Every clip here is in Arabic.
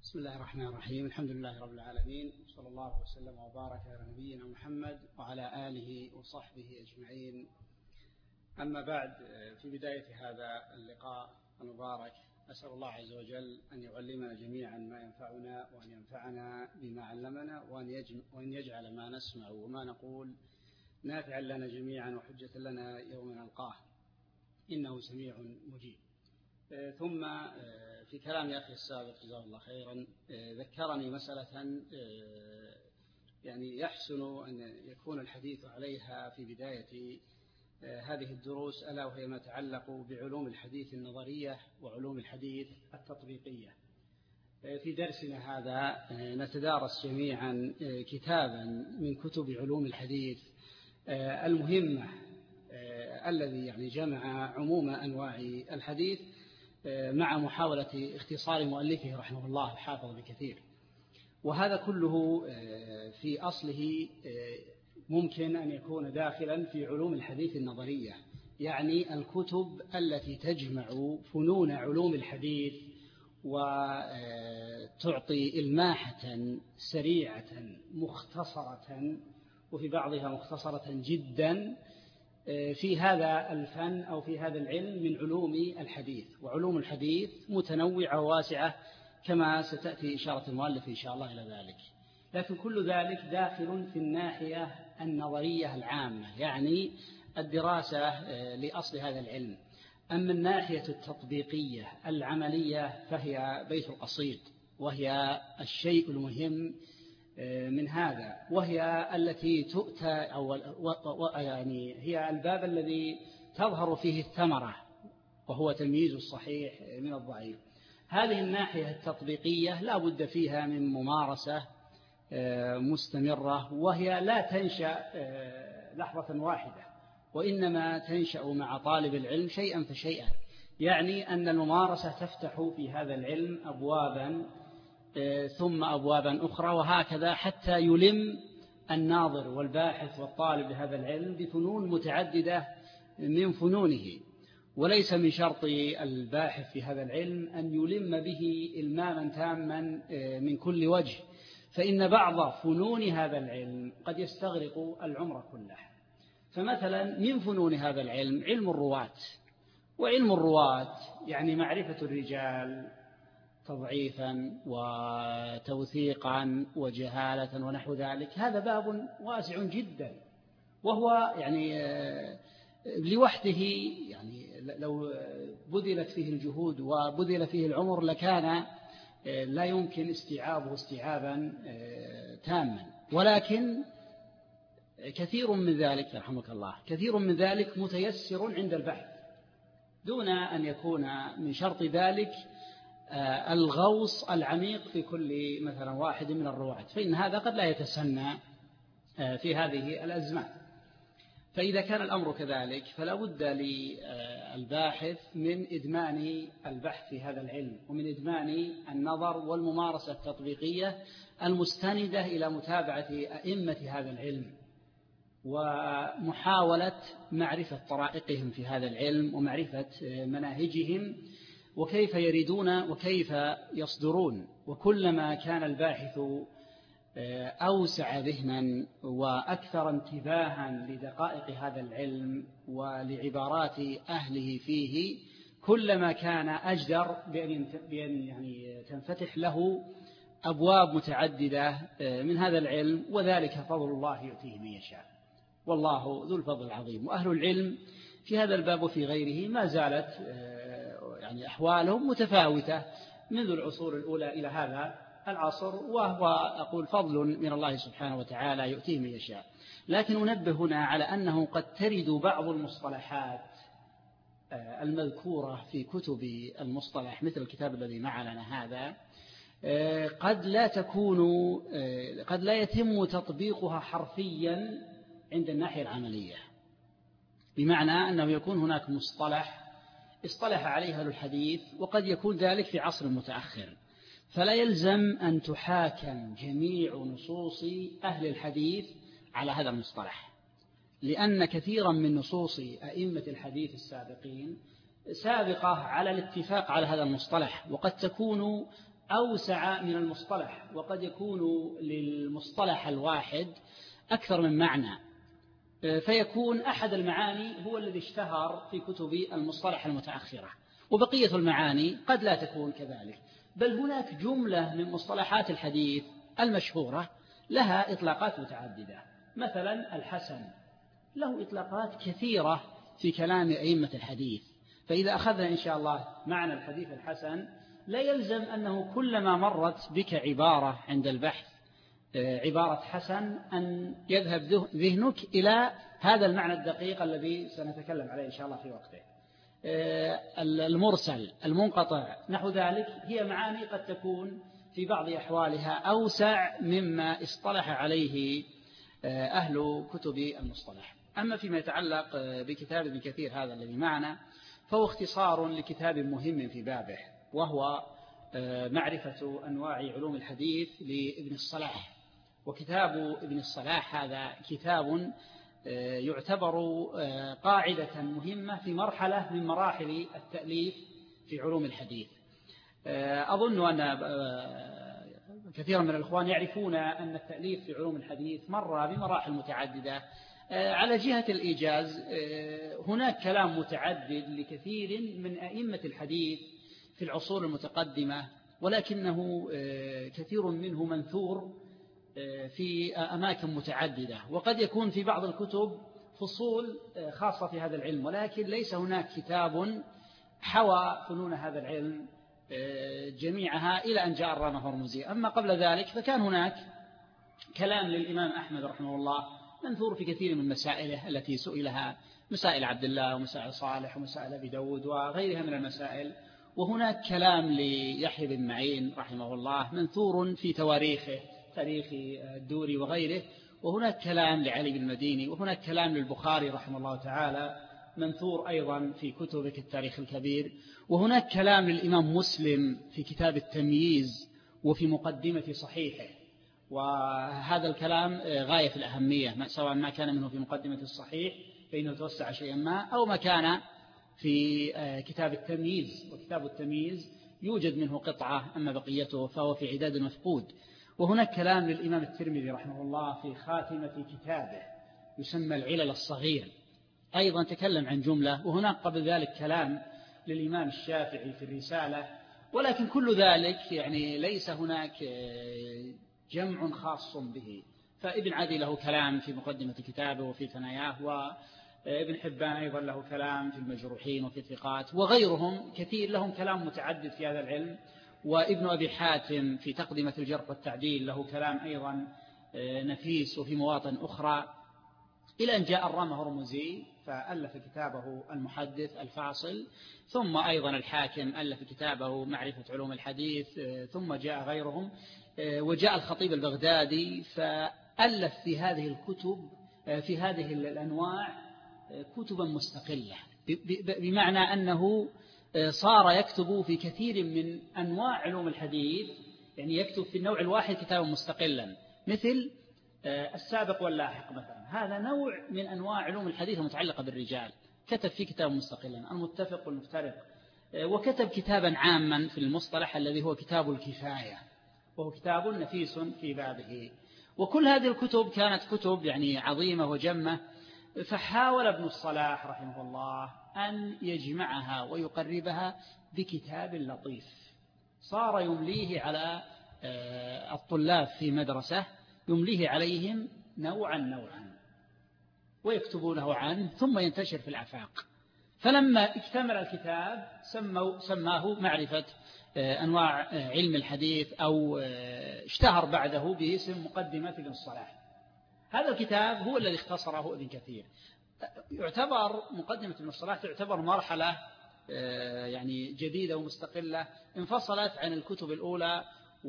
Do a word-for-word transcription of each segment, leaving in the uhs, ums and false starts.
بسم الله الرحمن الرحيم. الحمد لله رب العالمين، صلى الله وسلم وبارك على نبينا محمد وعلى آله وصحبه أجمعين. أما بعد، في بداية هذا اللقاء المبارك أسأل الله عز وجل أن يعلمنا جميعا ما ينفعنا، وأن ينفعنا بما علمنا، وأن يجعل ما نسمع وما نقول نافعا لنا جميعا وحجة لنا يوم نلقاه، إنه سميع مجيب. ثم في كلام أخي السابق جزاه الله خيرا ذكرني مسألة يعني يحسن أن يكون الحديث عليها في بداية هذه الدروس، ألا وهي ما يتعلق بعلوم الحديث النظرية وعلوم الحديث التطبيقية. في درسنا هذا نتدارس جميعا كتابا من كتب علوم الحديث المهمة، الذي يعني جمع عموم أنواع الحديث مع محاولة اختصار مؤلفه رحمه الله الحافظ بكثير. وهذا كله في أصله ممكن أن يكون داخلا في علوم الحديث النظرية، يعني الكتب التي تجمع فنون علوم الحديث وتعطي إلماحة سريعة مختصرة، وفي بعضها مختصرة جدا في هذا الفن أو في هذا العلم من علوم الحديث. وعلوم الحديث متنوعة وواسعة كما ستأتي إشارة المؤلف إن شاء الله إلى ذلك، لكن كل ذلك داخل في الناحية النظرية العامة، يعني الدراسة لأصل هذا العلم. أما الناحية التطبيقية العملية فهي بيت القصيد، وهي الشيء المهم من هذا، وهي التي تؤتى أو يعني هي الباب الذي تظهر فيه الثمرة، وهو تمييز الصحيح من الضعيف. هذه الناحية التطبيقية لا بد فيها من ممارسة مستمرة، وهي لا تنشأ لحظة واحدة، وإنما تنشأ مع طالب العلم شيئا فشيئا. يعني أن الممارسة تفتح في هذا العلم أبوابا ثم أبوابا أخرى، وهكذا حتى يلم الناظر والباحث والطالب لهذا العلم بفنون متعددة من فنونه. وليس من شرط الباحث في هذا العلم أن يلم به إلماما تاما من كل وجه، فإن بعض فنون هذا العلم قد يستغرق العمر كله. فمثلا من فنون هذا العلم علم الرواة، وعلم الرواة يعني معرفة الرجال تضعيفا وتوثيقا وجهالة ونحو ذلك. هذا باب واسع جدا، وهو يعني لوحده يعني لو بذلت فيه الجهود وبذل فيه العمر لكان لا يمكن استيعابه استيعابا تاما. ولكن كثير من ذلك رحمك الله كثير من ذلك متيسر عند البحث، دون أن يكون من شرط ذلك الغوص العميق في كل مثلا واحد من الرواة، فإن هذا قد لا يتسنى في هذه الأزمان. فإذا كان الأمر كذلك فلا بد للباحث من إدمان البحث في هذا العلم، ومن إدمان النظر والممارسة التطبيقية المستندة إلى متابعة أئمة هذا العلم، ومحاولة معرفة طرائقهم في هذا العلم ومعرفة مناهجهم وكيف يريدون وكيف يصدرون. وكلما كان الباحث أوسع ذهنا وأكثر انتباها لدقائق هذا العلم ولعبارات أهله فيه، كلما كان أجدر بأن يعني تنفتح له أبواب متعددة من هذا العلم، وذلك فضل الله يؤتيه من يشاء، والله ذو الفضل العظيم. وأهل العلم في هذا الباب وفي غيره ما زالت يعني أحوالهم متفاوتة منذ العصور الأولى إلى هذا العصر، وهو أقول فضل من الله سبحانه وتعالى يؤتيه من يشاء. لكن أنبه هنا على أنه قد ترد بعض المصطلحات المذكورة في كتب المصطلح مثل الكتاب الذي معنا هذا قد لا تكون قد لا يتم تطبيقها حرفيا عند الناحية العملية، بمعنى أنه يكون هناك مصطلح اصطلح عليه أهل الحديث وقد يكون ذلك في عصر متأخر، فلا يلزم أن تحاكم جميع نصوص أهل الحديث على هذا المصطلح، لأن كثيرا من نصوص أئمة الحديث السابقين سابقة على الاتفاق على هذا المصطلح، وقد تكون أوسع من المصطلح، وقد يكون للمصطلح الواحد أكثر من معنى، فيكون أحد المعاني هو الذي اشتهر في كتب المصطلح المتأخرة، وبقية المعاني قد لا تكون كذلك. بل هناك جملة من مصطلحات الحديث المشهورة لها إطلاقات متعددة. مثلا الحسن له إطلاقات كثيرة في كلام أئمة الحديث، فإذا أخذنا إن شاء الله معنى الحديث الحسن لا يلزم أنه كلما مرت بك عبارة عند البحث عبارة حسن أن يذهب ذهنك إلى هذا المعنى الدقيق الذي سنتكلم عليه إن شاء الله في وقته. المرسل، المنقطع، نحو ذلك، هي معاني قد تكون في بعض أحوالها أوسع مما اصطلح عليه أهل كتب المصطلح. أما فيما يتعلق بكتاب ابن كثير هذا الذي معنا، فهو اختصار لكتاب مهم في بابه، وهو معرفة أنواع علوم الحديث لابن الصلاح. وكتاب ابن الصلاح هذا كتاب يعتبر قاعدة مهمة في مرحلة من مراحل التأليف في علوم الحديث. أظن أن كثيرا من الإخوان يعرفون أن التأليف في علوم الحديث مر بمراحل متعددة. على جهة الإيجاز هناك كلام متعدد لكثير من أئمة الحديث في العصور المتقدمة، ولكنه كثير منه منثور في أماكن متعددة، وقد يكون في بعض الكتب فصول خاصة في هذا العلم، ولكن ليس هناك كتاب حوى فنون هذا العلم جميعها إلى أن جاء الرامة هرمزي. أما قبل ذلك فكان هناك كلام للإمام أحمد رحمه الله منثور في كثير من مسائله التي سئلها، مسائل عبد الله ومسائل صالح ومسائل أبي داود وغيرها من المسائل. وهناك كلام ليحيى بن معين رحمه الله منثور في تواريخه، تاريخ الدوري وغيره. وهناك كلام لعلي بن المديني، وهناك كلام للبخاري رحمه الله تعالى منثور أيضا في كتبه التاريخ الكبير. وهناك كلام للإمام مسلم في كتاب التمييز وفي مقدمة صحيحه، وهذا الكلام غاية في الأهمية، سواء ما كان منه في مقدمة الصحيح فإنه توسع شيئا ما، أو ما كان في كتاب التمييز. وكتاب التمييز يوجد منه قطعة، أما بقيته فهو في عداد مفقود. وهناك كلام للإمام الترمذي رحمه الله في خاتمة كتابه يسمى العلل الصغير، أيضا تكلم عن جملة. وهناك قبل ذلك كلام للإمام الشافعي في الرسالة. ولكن كل ذلك يعني ليس هناك جمع خاص به. فابن عدي له كلام في مقدمة كتابه وفي ثناياه، وابن حبان أيضا له كلام في المجروحين وفي الثقات، وغيرهم كثير لهم كلام متعدد في هذا العلم. وابن أبي حاتم في تقدمة الجرح والتعديل له كلام أيضا نفيس وفي مواطن أخرى، إلى أن جاء الرامة هرمزي فألف كتابه المحدث الفاصل، ثم أيضا الحاكم ألف كتابه معرفة علوم الحديث، ثم جاء غيرهم، وجاء الخطيب البغدادي فألف في هذه الكتب في هذه الأنواع كتبا مستقلة، بمعنى أنه صار يكتب في كثير من أنواع علوم الحديث، يعني يكتب في النوع الواحد كتابا مستقلا، مثل السابق واللاحق مثلا، هذا نوع من أنواع علوم الحديث المتعلقة بالرجال، كتب فيه كتابا مستقلا، المتفق والمفترق. وكتب كتابا عاما في المصطلح الذي هو كتاب الكفاية، وهو كتاب نفيس في بابه. وكل هذه الكتب كانت كتب يعني عظيمة وجمة، فحاول ابن الصلاح رحمه الله أن يجمعها ويقربها بكتاب لطيف صار يمليه على الطلاب في مدرسة، يمليه عليهم نوعا نوعا ويكتبونه عنه ثم ينتشر في الآفاق. فلما اكتمل الكتاب سموا سماه معرفة أنواع علم الحديث، أو اشتهر بعده باسم مقدمة ابن الصلاح. هذا الكتاب هو الذي اختصره ابن كثير. يعتبر مقدمة ابن الصلاح تعتبر مرحلة يعني جديدة ومستقلة، انفصلت عن الكتب الأولى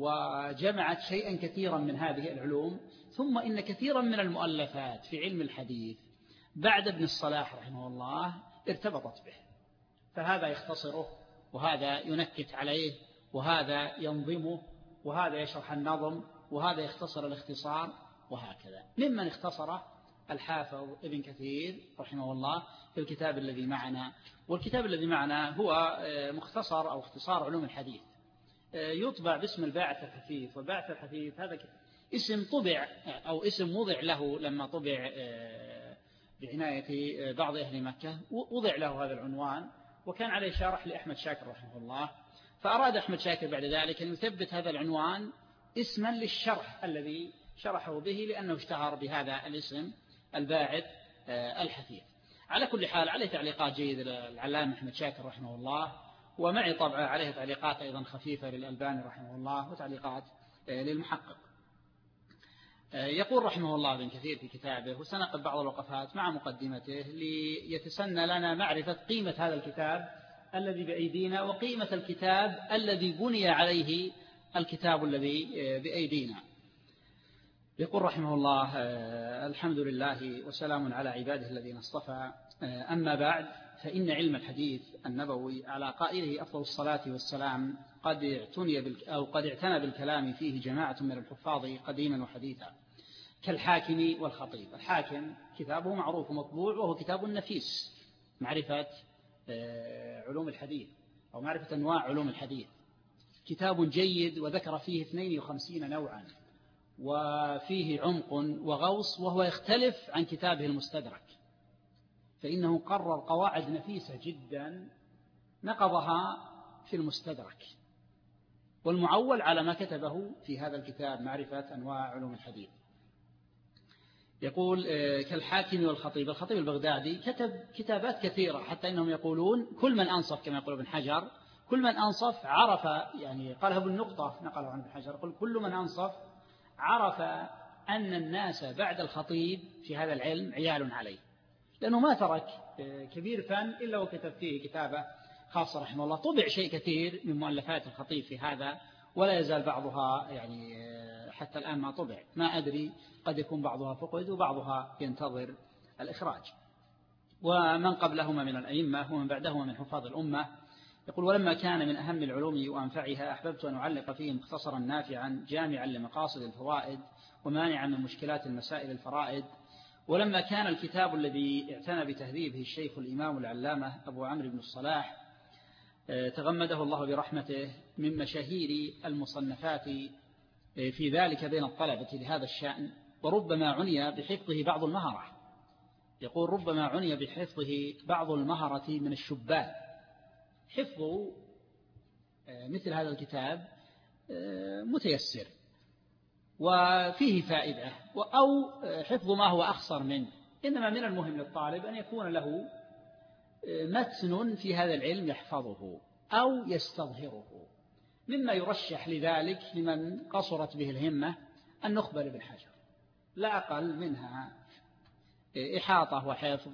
وجمعت شيئا كثيرا من هذه العلوم. ثم إن كثيرا من المؤلفات في علم الحديث بعد ابن الصلاح رحمه الله ارتبطت به، فهذا يختصره، وهذا ينكت عليه، وهذا ينظمه، وهذا يشرح النظم، وهذا يختصر الاختصار، وهكذا. ممن اختصره الحافظ ابن كثير رحمه الله في الكتاب الذي معنا. والكتاب الذي معنا هو مختصر أو اختصار علوم الحديث يطبع باسم الباعث الحثيث. والباعث الحثيث هذا اسم طبع أو اسم وضع له لما طبع بعناية بعض أهل مكة، وضع له هذا العنوان، وكان عليه شرح لأحمد شاكر رحمه الله، فأراد أحمد شاكر بعد ذلك أن يثبت هذا العنوان اسما للشرح الذي شرحه به، لأنه اشتهر بهذا الاسم الباعث الحثيث. على كل حال عليه تعليقات جيدة للعلامة أحمد شاكر رحمه الله، ومعي طبعا عليه تعليقات أيضا خفيفة للألباني رحمه الله، وتعليقات للمحقق. يقول رحمه الله ابن كثير في كتابه، وسنقل بعض الوقفات مع مقدمته ليتسنى لنا معرفة قيمة هذا الكتاب الذي بأيدينا، وقيمة الكتاب الذي بني عليه الكتاب الذي بأيدينا. يقول رحمه الله: الحمد لله وسلام على عباده الذين اصطفى، أما بعد، فإن علم الحديث النبوي على قائله أفضل الصلاة والسلام قد اعتني بال أو قد اعتنى بالكلام فيه جماعة من الحفاظ قديما وحديثا كالحاكم والخطيب. الحاكم كتابه معروف ومطبوع، وهو كتاب نفيس، معرفة علوم الحديث أو معرفة أنواع علوم الحديث، كتاب جيد، وذكر فيه اثنين وخمسين نوعا، وفيه عمق وغوص، وهو يختلف عن كتابه المستدرك، فإنه قرر قواعد نفيسة جدا نقضها في المستدرك، والمعول على ما كتبه في هذا الكتاب معرفة أنواع علوم الحديث. يقول كالحاكم والخطيب. الخطيب البغدادي كتب كتابات كثيرة، حتى إنهم يقولون كل من أنصف، كما يقول ابن حجر، كل من أنصف عرف، يعني قالها ابن نقطة نقله عن ابن حجر، يقول كل من أنصف عرف أن الناس بعد الخطيب في هذا العلم عيال عليه، لأنه ما ترك كبير فن إلا وكتب فيه كتابة خاصة رحمه الله. طبع شيء كثير من مؤلفات الخطيب في هذا، ولا يزال بعضها يعني حتى الآن ما طبع، ما أدري، قد يكون بعضها فقد وبعضها ينتظر الإخراج. ومن قبلهما من الأئمة ومن بعدهما من حفاظ الأمة. يقول: ولما كان من أهم العلوم وأنفعها أحببت أن أعلق فيه مختصرا نافعا جامعا لمقاصد الفوائد ومانعا من مشكلات المسائل الفرائد. ولما كان الكتاب الذي اعتنى بتهذيبه الشيخ الإمام العلامة أبو عمرو بن الصلاح تغمده الله برحمته من مشاهير المصنفات في ذلك بين الطلبة لهذا الشأن، وربما عني بحفظه بعض المهرة. يقول: ربما عني بحفظه بعض المهرة من الشبان. حفظ مثل هذا الكتاب متيسر وفيه فائدة، أو حفظ ما هو أخصر منه، إنما من المهم للطالب أن يكون له متن في هذا العلم يحفظه أو يستظهره، مما يرشح لذلك لمن قصرت به الهمة النخبة لابن حجر، لا أقل منها إحاطة وحفظ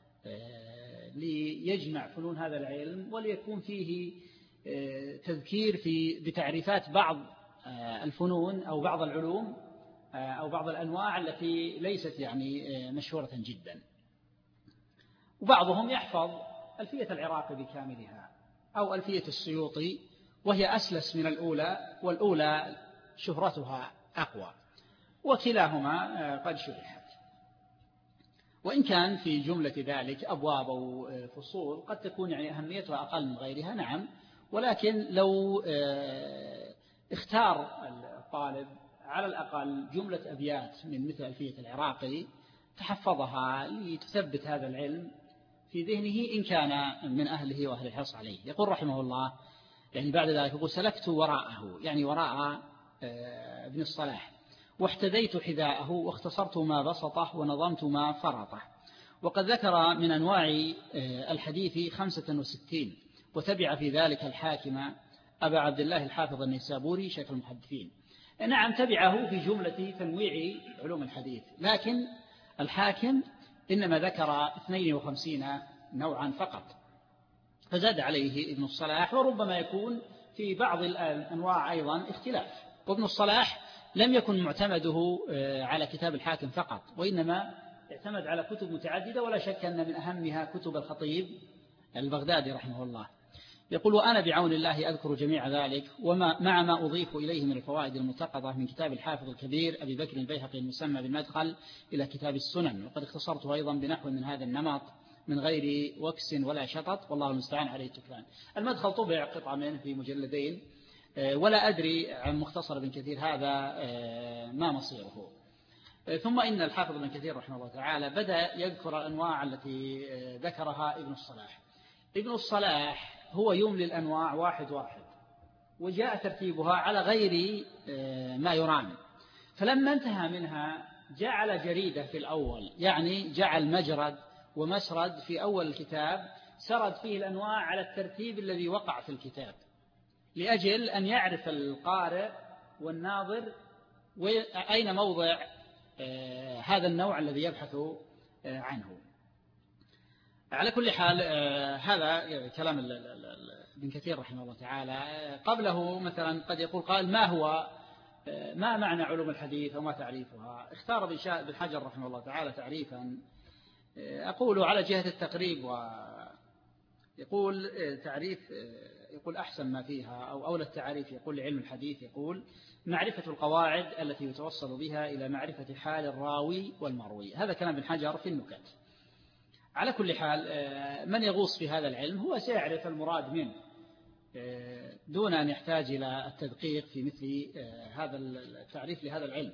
ليجمع فنون هذا العلم، وليكون فيه تذكير في بتعريفات بعض الفنون أو بعض العلوم أو بعض الأنواع التي ليست يعني مشهورة جدا. وبعضهم يحفظ ألفية العراقي بكاملها أو ألفية السيوطي، وهي أسلس من الأولى، والأولى شهرتها أقوى، وكلاهما قد شرحت. وإن كان في جملة ذلك أبواب أو فصول قد تكون يعني أهميتها أقل من غيرها، نعم، ولكن لو اختار الطالب على الأقل جملة أبيات من مثل ألفية العراقي تحفظها لتثبت هذا العلم في ذهنه إن كان من أهله وأهل الحرص عليه. يقول رحمه الله يعني بعد ذلك: يقول: سلكت وراءه، يعني وراء ابن الصلاح، واحتذيت حذاءه، واختصرت ما بسطه، ونظمت ما فرطه. وقد ذكر من أنواع الحديث خمسة وستين، وتبع في ذلك الحاكم أبا عبد الله الحافظ النيسابوري شيخ المحدثين. نعم، تبعه في جملة تنويع علوم الحديث، لكن الحاكم إنما ذكر اثنين وخمسين نوعا فقط، فزاد عليه ابن الصلاح، وربما يكون في بعض الأنواع أيضا اختلاف. وابن الصلاح لم يكن معتمده على كتاب الحاكم فقط، وإنما اعتمد على كتب متعددة، ولا شك أن من أهمها كتب الخطيب البغدادي رحمه الله. يقول: وأنا بعون الله أذكر جميع ذلك وما مع ما أضيف إليه من الفوائد المتقضة من كتاب الحافظ الكبير أبي بكر البيهقي المسمى بالمدخل إلى كتاب السنن، وقد اختصرته أيضا بنحو من هذا النمط من غير وكس ولا شطط، والله المستعان عليه التكلان. المدخل طبع قطعة منه في مجلدين، ولا أدري عن مختصر ابن كثير هذا ما مصيره. ثم إن الحافظ ابن كثير رحمه الله تعالى بدأ يذكر الأنواع التي ذكرها ابن الصلاح. ابن الصلاح هو يملي الأنواع واحد واحد، وجاء ترتيبها على غير ما يرام، فلما انتهى منها جعل جريدة في الأول، يعني جعل مجرد ومسرد في أول الكتاب سرد فيه الأنواع على الترتيب الذي وقع في الكتاب، لأجل أن يعرف القارئ والناظر أين موضع هذا النوع الذي يبحث عنه. على كل حال هذا كلام ابن كثير رحمه الله تعالى. قبله مثلا قد يقول قال ما هو ما معنى علوم الحديث وما تعريفها؟ اختار ابن حجر رحمه الله تعالى تعريفا أقول على جهة التقريب، ويقول تعريف يقول أحسن ما فيها أو أولى التعريف يقول لعلم الحديث، يقول معرفة القواعد التي يتوصل بها إلى معرفة حال الراوي والمروي. هذا كلام ابن حجر في النكت. على كل حال من يغوص في هذا العلم هو سيعرف المراد منه دون أن يحتاج إلى التدقيق في مثل هذا التعريف لهذا العلم.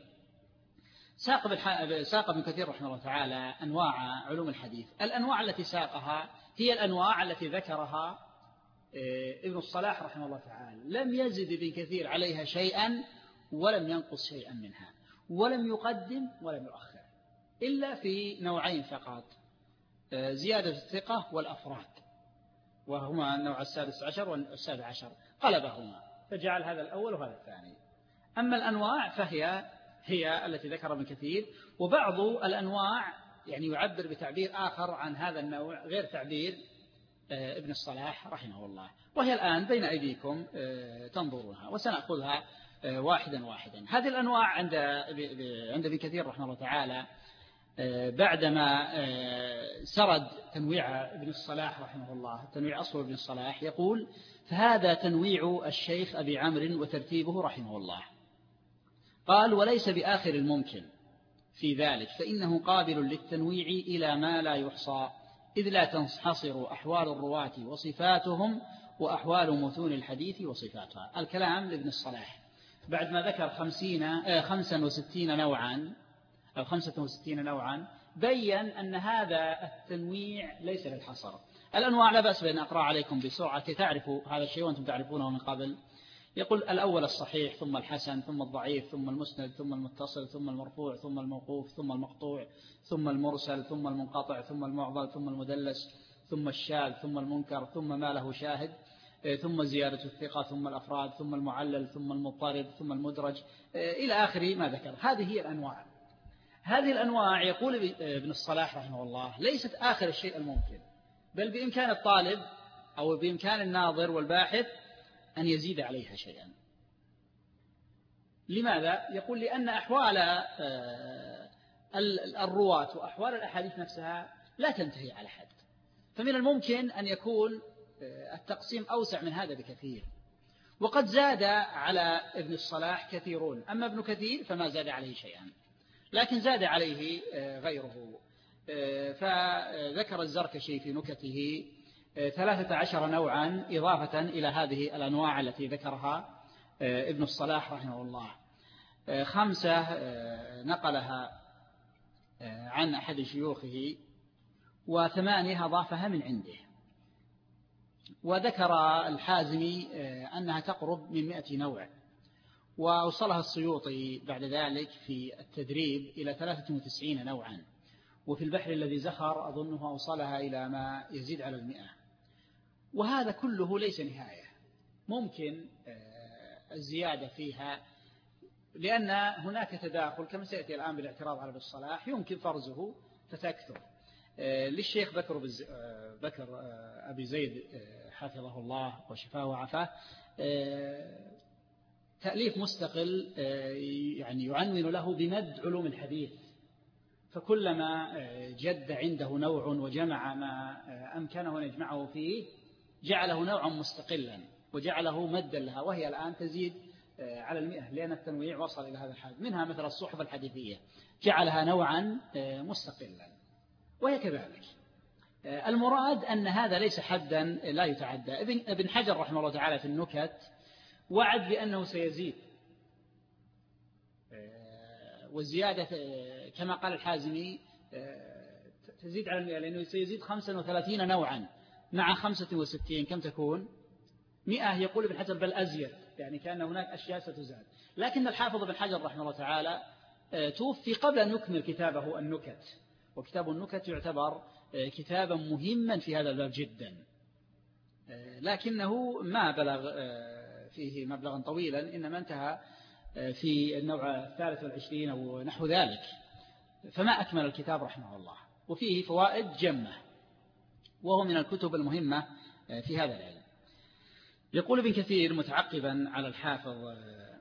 ساق ابن كثير رحمه الله تعالى أنواع علوم الحديث. الأنواع التي ساقها هي الأنواع التي ذكرها ابن الصلاح رحمه الله تعالى، لم يزد ابن كثير عليها شيئا ولم ينقص شيئا منها، ولم يقدم ولم يؤخر، إلا في نوعين فقط: زيادة الثقة والأفراد، وهما النوع السادس عشر والسابع عشر، قلبهما فجعل هذا الأول وهذا الثاني. أما الأنواع فهي هي التي ذكر ابن كثير، وبعض الأنواع يعني يعبر بتعبير آخر عن هذا النوع غير تعبير ابن الصلاح رحمه الله، وهي الآن بين أيديكم تنظرونها وسنأخذها واحدا واحدا. هذه الأنواع عند عند ابن كثير رحمه الله تعالى بعدما سرد تنويع ابن الصلاح رحمه الله، تنويع أصل ابن الصلاح، يقول: فهذا تنويع الشيخ أبي عمرو وترتيبه رحمه الله. قال: وليس بآخر الممكن في ذلك، فإنه قابل للتنويع إلى ما لا يحصى، إذ لا تنحصر أحوال الرواة وصفاتهم وأحوال متون الحديث وصفاتها. الكلام لابن الصلاح بعد ما ذكر خمسين آه خمسا وستين نوعا أو خمسة وستين نوعا، بين أن هذا التنويع ليس للحصر. الأنواع لا بأس بأن أقرأ عليكم بسرعة كي تعرفوا هذا الشيء وأنتم تعرفونه من قبل. يقول: الأول الصحيح، ثم الحسن، ثم الضعيف، ثم المسند، ثم المتصل، ثم المرفوع، ثم الموقوف، ثم المقطوع، ثم المرسل، ثم المنقطع، ثم المعضل، ثم المدلس، ثم الشاذ، ثم المنكر، ثم ما له شاهد، ثم زيادة الثقة، ثم الأفراد، ثم المعلل، ثم المضطرب، ثم المدرج، إلى آخر ما ذكر. هذه هي الأنواع. هذه الأنواع يقول ابن الصلاح رحمه الله ليست آخر الشيء الممكن، بل بإمكان الطالب أو بإمكان الناظر والباحث أن يزيد عليها شيئا. لماذا؟ يقول: لأن أحوال الرواة وأحوال الأحاديث نفسها لا تنتهي على حد، فمن الممكن أن يكون التقسيم أوسع من هذا بكثير. وقد زاد على ابن الصلاح كثيرون، أما ابن كثير فما زاد عليه شيئا، لكن زاد عليه غيره. فذكر الزركشي في نكته ثلاثة عشر نوعا إضافة إلى هذه الأنواع التي ذكرها ابن الصلاح رحمه الله. خمسة نقلها عن أحد شيوخه، وثمانية أضافها من عنده. وذكر الحازمي أنها تقرب من مئة نوع، وأوصلها السيوطي بعد ذلك في التدريب إلى ثلاثة وتسعين نوعا، وفي البحر الذي زخر أظنها أوصلها إلى ما يزيد على المئة. وهذا كله ليس نهاية، ممكن الزيادة فيها، لأن هناك تداخل كما سيأتي الآن بالاعتراض على ابن الصلاح يمكن فرزه فتكثر. للشيخ بكر, بز... بكر أبي زيد حفظه الله وشفاه وعفاه تأليف مستقل يعني يعنون له بمد علوم الحديث، فكلما جد عنده نوع وجمع ما أمكنه أن يجمعه فيه جعله نوعا مستقلا وجعله مدا لها، وهي الآن تزيد على المئة، لأن التنويع وصل إلى هذا الحد. منها مثل الصحف الحديثية جعلها نوعا مستقلا، وهي كذلك. المراد أن هذا ليس حدا لا يتعدى. ابن حجر رحمه الله تعالى في النكت وعد بأنه سيزيد، والزيادة كما قال الحازمي تزيد على المئة، لأنه سيزيد خمسة وثلاثين نوعا مع خمسة وستين كم تكون؟ مئة. يقول ابن حجر بل أزيد، يعني كأن هناك أشياء ستزاد. لكن الحافظ ابن حجر رحمه الله تعالى توفي قبل أن يكمل كتابه النكت، وكتاب النكت يعتبر كتابا مهما في هذا الباب جدا، لكنه ما بلغ فيه مبلغا طويلا، إنما انتهى في النوع الثالث والعشرين أو نحو ذلك، فما أكمل الكتاب رحمه الله. وفيه فوائد جمة، وهو من الكتب المهمة في هذا العلم. يقول ابن كثير متعقبا على الحافظ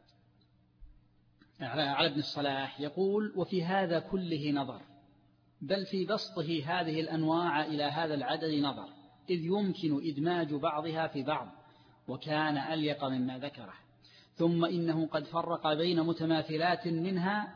على ابن الصلاح، يقول: وفي هذا كله نظر، بل في بسطه هذه الأنواع إلى هذا العدد نظر، إذ يمكن إدماج بعضها في بعض، وكان أليق مما ذكره. ثم إنه قد فرق بين متماثلات منها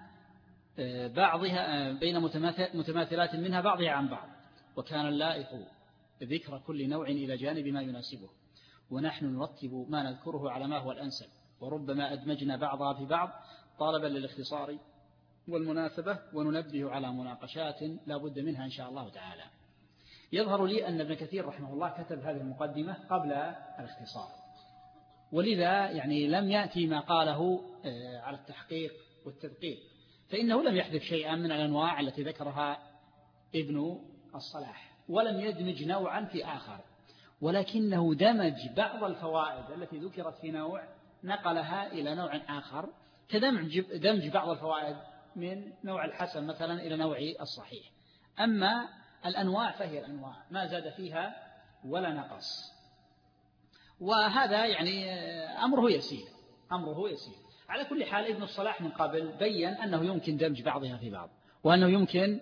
بعضها بين متماثلات منها بعضها عن بعض، وكان اللائق ذكر كل نوع إلى جانب ما يناسبه، ونحن نرتب ما نذكره على ما هو الأنسب، وربما أدمجنا بعضها في بعض طالبا للاختصار والمناسبة، وننبه على مناقشات لا بد منها إن شاء الله تعالى. يظهر لي أن ابن كثير رحمه الله كتب هذه المقدمة قبل الاختصار، ولذا يعني لم يأتي ما قاله على التحقيق والتدقيق، فإنه لم يحذف شيئا من الأنواع التي ذكرها ابن الصلاح، ولم يدمج نوعا في آخر، ولكنه دمج بعض الفوائد التي ذكرت في نوع نقلها إلى نوع آخر، كدمج دمج بعض الفوائد من نوع الحسن مثلا إلى نوع الصحيح. أما الأنواع فهي الأنواع، ما زاد فيها ولا نقص، وهذا يعني أمره يسير أمره يسير. على كل حال ابن الصلاح من قبل بيّن أنه يمكن دمج بعضها في بعض، وأنه يمكن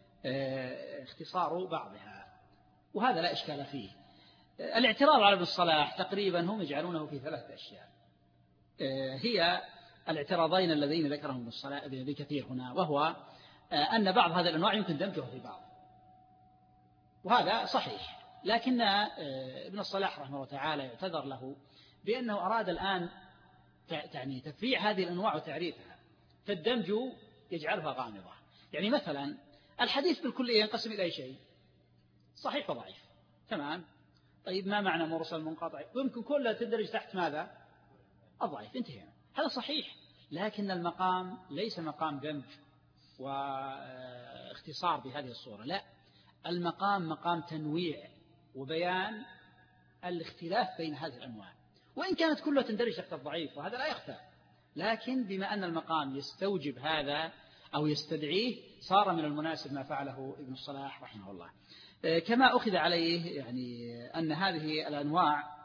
اختصار بعضها، وهذا لا إشكال فيه. الاعتراض على ابن الصلاح تقريبا هم يجعلونه في ثلاثة أشياء، هي الاعتراضين اللذين ذكرهم ابن الصلاح ابن كثير هنا، وهو أن بعض هذه الأنواع يمكن دمجها في بعض، وهذا صحيح، لكن ابن الصلاح رحمه الله تعالى يعتذر له بأنه أراد الآن يعني تفريع هذه الأنواع وتعريفها، فالدمج يجعلها غامضة. يعني مثلا الحديث بالكلية ينقسم إلى شيء صحيح وضعيف، تمام، طيب ما معنى مرسل منقطع؟ ويمكن كلها تندرج تحت ماذا؟ الضعيف، انتهينا، هذا صحيح، لكن المقام ليس مقام دمج واختصار بهذه الصورة، لا، المقام مقام تنويع وبيان الاختلاف بين هذه الأنواع، وإن كانت كلها تندرج تحت الضعيف وهذا لا يخفى، لكن بما أن المقام يستوجب هذا أو يستدعيه صار من المناسب ما فعله ابن الصلاح رحمه الله. كما أخذ عليه يعني أن هذه الأنواع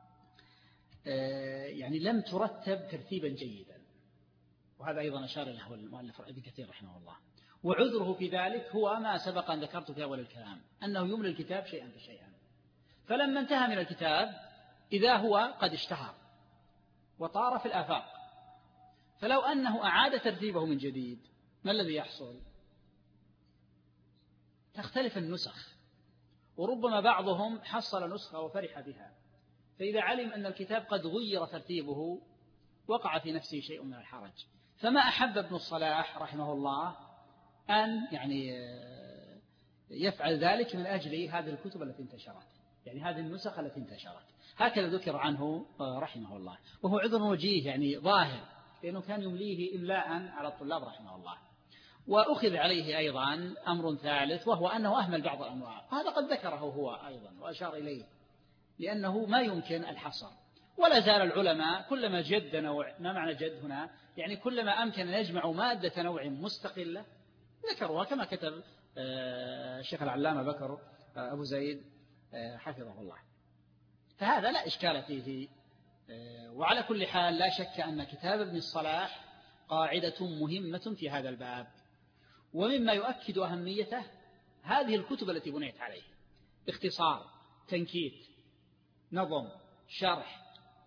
يعني لم ترتب ترتيبا جيدا، وهذا أيضا أشار له المؤلف ابن كثير رحمه الله، وعذره في ذلك هو ما سبق أن ذكرت في أول الكلام، أنه يملي الكتاب شيئا فشيئا، فلما انتهى من الكتاب إذا هو قد اشتهر وطار في الآفاق، فلو أنه أعاد ترتيبه من جديد ما الذي يحصل؟ تختلف النسخ، وربما بعضهم حصل نسخة وفرح بها، فإذا علم أن الكتاب قد غير ترتيبه وقع في نفسه شيء من الحرج. فما أحب ابن الصلاح رحمه الله أن يعني يفعل ذلك من أجل هذه الكتب التي انتشرت، يعني هذه النسخ التي انتشرت، هكذا ذكر عنه رحمه الله، وهو عذر وجيه يعني ظاهر، لأنه كان يمليه إملاء على الطلاب رحمه الله. وأخذ عليه أيضا أمر ثالث، وهو أنه أهمل بعض الأنواع، وهذا قد ذكره هو أيضا وأشار إليه، لأنه ما يمكن الحصر، ولا زال العلماء كلما جد نوع، ما معنى جد هنا؟ يعني كلما أمكن أن يجمعوا مادة نوع مستقلة ذكروها، كما كتب الشيخ العلامة بكر أبو زيد حفظه الله، فهذا لا إشكال فيه. وعلى كل حال لا شك أن كتاب ابن الصلاح قاعدة مهمة في هذا الباب، ومما يؤكد أهميته هذه الكتب التي بنيت عليه: اختصار، تنكيت، نظم، شرح،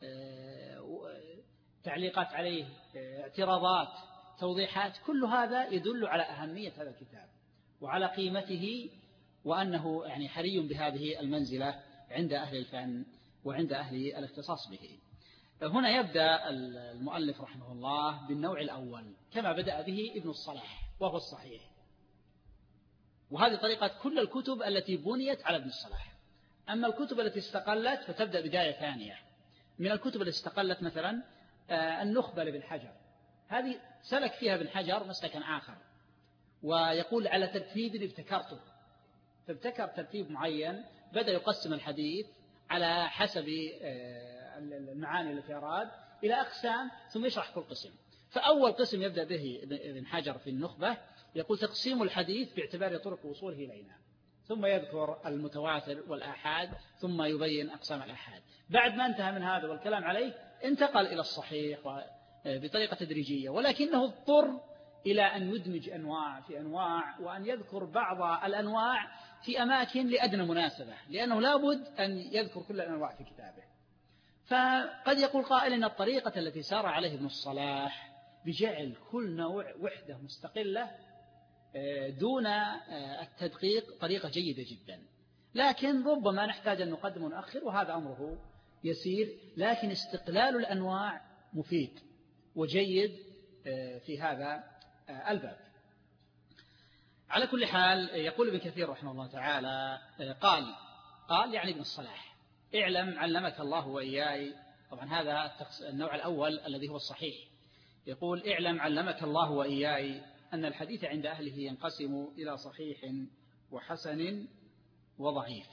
تعليقات عليه، اعتراضات، توضيحات، كل هذا يدل على أهمية هذا الكتاب وعلى قيمته، وأنه يعني حري بهذه المنزلة عند أهل الفن وعند أهل الاختصاص به. هنا يبدأ المؤلف رحمه الله بالنوع الأول كما بدأ به ابن الصلاح وهو الصحيح، وهذه طريقة كل الكتب التي بنيت على ابن الصلاح. أما الكتب التي استقلت فتبدأ بداية ثانية. من الكتب التي استقلت مثلا النخبة لابن حجر، هذه سلك فيها ابن حجر مسلكا آخر، ويقول على ترتيب ابتكرته، فابتكر ترتيب معين، بدأ يقسم الحديث على حسب المعاني التي أراد إلى أقسام، ثم يشرح كل قسم. فأول قسم يبدأ به ابن حجر في النخبة يقول تقسيم الحديث باعتبار طرق وصوله إلينا، ثم يذكر المتواتر والآحاد، ثم يبين أقسام الآحاد. بعد ما انتهى من هذا والكلام عليه انتقل إلى الصحيح بطريقة تدريجية، ولكنه اضطر إلى أن يدمج أنواع في أنواع، وأن يذكر بعض الأنواع في أماكن لأدنى مناسبة، لأنه لابد أن يذكر كل الأنواع في كتابه. فقد يقول قائل إن الطريقة التي سار عليه ابن الصلاح بجعل كل نوع وحدة مستقلة دون التدقيق طريقة جيدة جدا، لكن ربما نحتاج أن نقدم ونؤخر، وهذا أمره يسير، لكن استقلال الأنواع مفيد وجيد في هذا الباب. على كل حال يقول ابن كثير رحمه الله تعالى قال قال يعني ابن الصلاح اعلم علمك الله وإياي. طبعا هذا النوع الأول الذي هو الصحيح. يقول اعلم علمك الله وإياي أن الحديث عند أهله ينقسم إلى صحيح وحسن وضعيف.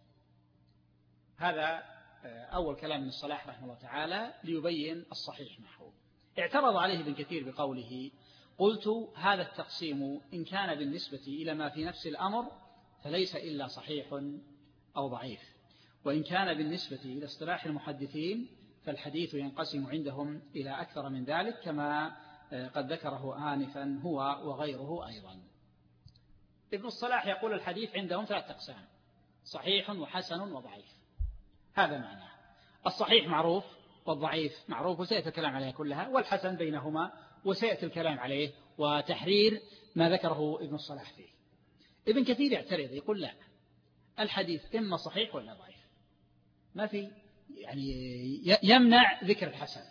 هذا أول كلام من الصلاح رحمه الله تعالى ليبين الصحيح معه. اعترض عليه ابن كثير بقوله قلت هذا التقسيم إن كان بالنسبة إلى ما في نفس الأمر فليس إلا صحيح أو ضعيف، وإن كان بالنسبة إلى اصطلاح المحدثين فالحديث ينقسم عندهم إلى أكثر من ذلك كما قد ذكره آنفا هو وغيره أيضا. ابن الصلاح يقول الحديث عندهم ثلاث أقسام: صحيح وحسن وضعيف. هذا معناه. الصحيح معروف والضعيف معروف وسيأتي الكلام عليها كلها، والحسن بينهما وسيأتي الكلام عليه وتحرير ما ذكره ابن الصلاح فيه. ابن كثير يعترض يقول لا، الحديث إما صحيح ولا ضعيف، ما في يعني يمنع ذكر الحسن.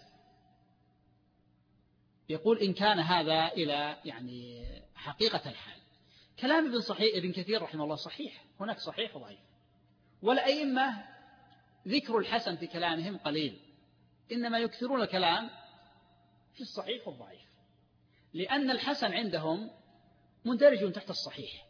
يقول إن كان هذا إلى يعني حقيقة الحال. كلام ابن صحيح ابن كثير رحمه الله صحيح، هناك صحيح وضعيف، والأئمة ذكر الحسن في كلامهم قليل، إنما يكثرون الكلام في الصحيح والضعيف، لأن الحسن عندهم مندرج تحت الصحيح،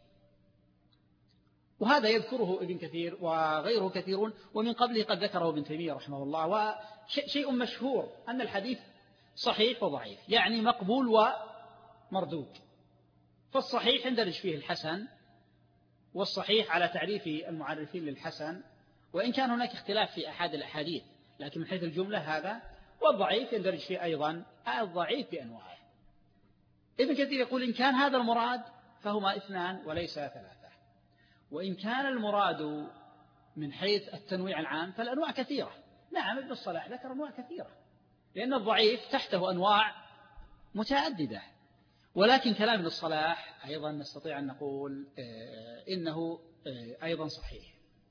وهذا يذكره ابن كثير وغيره كثيرون، ومن قبله قد ذكره ابن تيمية رحمه الله. وشيء مشهور أن الحديث صحيح وضعيف، يعني مقبول ومردود. فالصحيح يندرج فيه الحسن، والصحيح على تعريف المعرفين للحسن، وإن كان هناك اختلاف في أحد الأحاديث لكن من حيث الجملة هذا. والضعيف يندرج فيه أيضا الضعيف بأنواعه. ابن كثير يقول إن كان هذا المراد فهما اثنان وليس ثلاثة، وإن كان المراد من حيث التنويع العام فالأنواع كثيرة. نعم ابن الصلاح ذكر أنواع كثيرة، لأن الضعيف تحته أنواع متعددة، ولكن كلام ابن الصلاح أيضا نستطيع أن نقول إنه أيضا صحيح.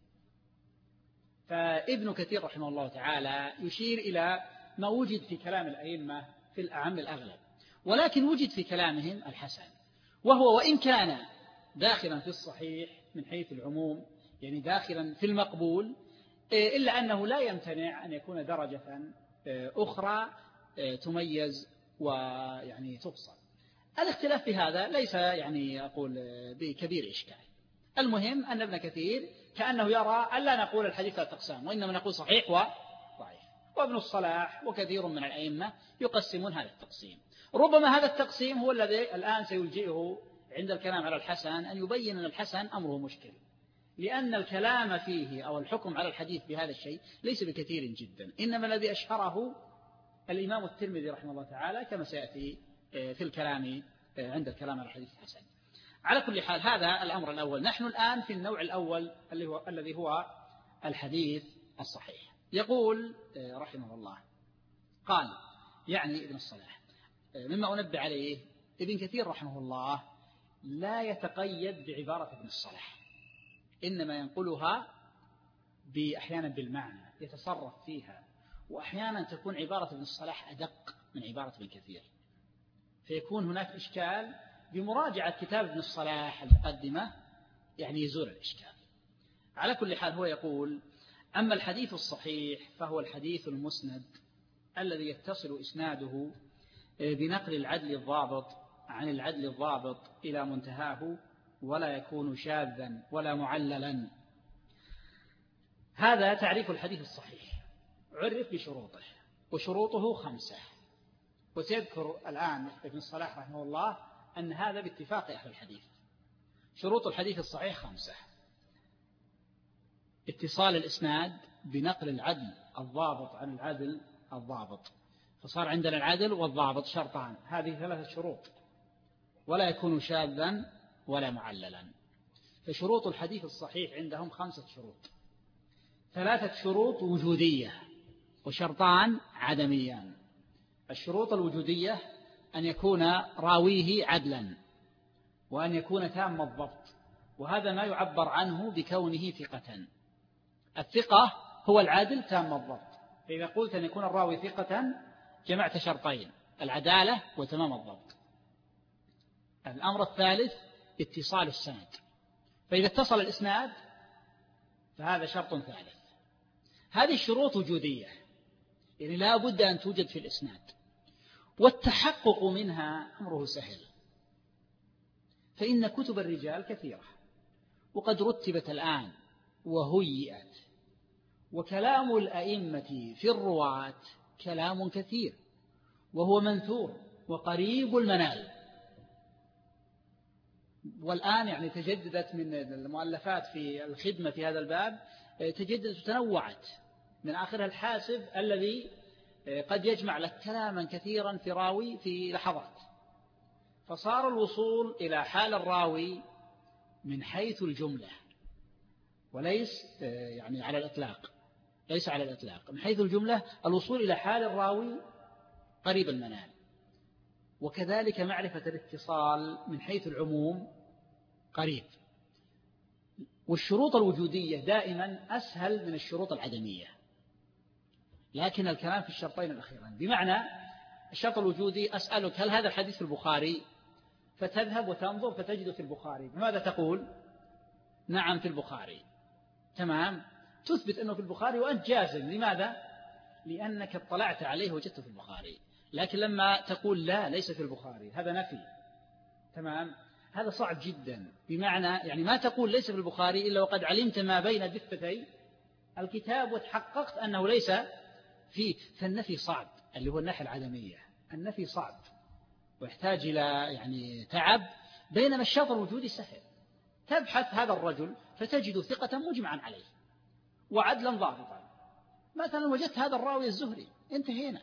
فابن كثير رحمه الله تعالى يشير إلى ما وجد في كلام الأئمة في الأعم الأغلب، ولكن وجد في كلامهم الحسن، وهو وإن كان داخلا في الصحيح من حيث العموم، يعني داخلا في المقبول، إلا أنه لا يمتنع أن يكون درجة أخرى تميز ويعني تفصل. الاختلاف في هذا ليس يعني أقول بكبير إشكال. المهم أن ابن كثير كأنه يرى أن لا نقول الحديث ثلاث أقسام، وإنما نقول صحيح وضعيف. وابن الصلاح وكثير من الأئمة يقسمون هذا التقسيم. ربما هذا التقسيم هو الذي الآن سيلجئه عند الكلام على الحسن أن يبين أن الحسن أمره مشكل، لأن الكلام فيه أو الحكم على الحديث بهذا الشيء ليس بكثير جدا، إنما الذي أشهره الإمام الترمذي رحمه الله تعالى كما سيأتي في الكلام عند الكلام على الحديث الحسن. على كل حال هذا الأمر الأول. نحن الآن في النوع الأول الذي هو, الذي هو الحديث الصحيح. يقول رحمه الله قال يعني ابن الصلاح، مما أنبه عليه ابن كثير رحمه الله لا يتقيد بعبارة ابن الصلاح، إنما ينقلها بأحيانا بالمعنى، يتصرف فيها وأحيانا تكون عبارة ابن الصلاح أدق من عبارة ابن كثير، فيكون هناك إشكال. بمراجعة كتاب ابن الصلاح المقدمة يعني يزول الإشكال. على كل حال هو يقول: أما الحديث الصحيح فهو الحديث المسند الذي يتصل إسناده بنقل العدل الضابط عن العدل الضابط إلى منتهاه، ولا يكون شاذا ولا معللا. هذا تعريف الحديث الصحيح، عرف بشروطه، وشروطه خمسة. وسيذكر الآن ابن الصلاح رحمه الله أن هذا باتفاق أهل الحديث. شروط الحديث الصحيح خمسة: اتصال الإسناد بنقل العدل الضابط عن العدل الضابط، فصار عندنا العدل والضابط شرطان، هذه ثلاثة شروط، ولا يكون شاذا ولا معللا. فشروط الحديث الصحيح عندهم خمسة شروط: ثلاثة شروط وجودية وشرطان عدميان. الشروط الوجودية أن يكون راويه عدلا، وأن يكون تام الضبط، وهذا ما يعبر عنه بكونه ثقة. الثقة هو العادل تام الضبط، فإذا قلت أن يكون الراوي ثقة جمعت شرطين: العدالة وتمام الضبط. الأمر الثالث اتصال السند، فإذا اتصل الإسناد فهذا شرط ثالث. هذه الشروط وجودية، يعني لا بد أن توجد في الإسناد، والتحقق منها أمره سهل، فإن كتب الرجال كثيرة وقد رتبت الآن وهيئت، وكلام الأئمة في الرواة كلام كثير وهو منثور وقريب المنال. والآن يعني تجددت من المؤلفات في الخدمة في هذا الباب، تجددت وتنوعت، من آخرها الحاسب الذي قد يجمع لك كلاما كثيرا في راوي في لحظات. فصار الوصول إلى حال الراوي من حيث الجملة، وليس يعني على الإطلاق، ليس على الإطلاق، من حيث الجملة الوصول إلى حال الراوي قريب المنال. وكذلك معرفة الاتصال من حيث العموم قريب. والشروط الوجودية دائما أسهل من الشروط العدمية، لكن الكلام في الشرطين الأخيرين. بمعنى الشرط الوجودي أسألك: هل هذا الحديث في البخاري؟ فتذهب وتنظر فتجد في البخاري. ماذا تقول؟ نعم في البخاري. تمام، تثبت أنه في البخاري وأنت جازم. لماذا؟ لأنك اطلعت عليه وجدته في البخاري. لكن لما تقول لا ليس في البخاري، هذا نفي. تمام، هذا صعب جدا. بمعنى يعني ما تقول ليس في البخاري إلا وقد علمت ما بين دفتي الكتاب وتحققت أنه ليس فيه. فالنفي صعب، اللي هو الناحية العدمية. النفي صعب ويحتاج إلى يعني تعب، بينما الشرط الوجودي سهل. تبحث هذا الرجل فتجد ثقة مجمعا عليه وعدلا ضابطا. مثلا وجدت هذا الراوي الزهري، انتهينا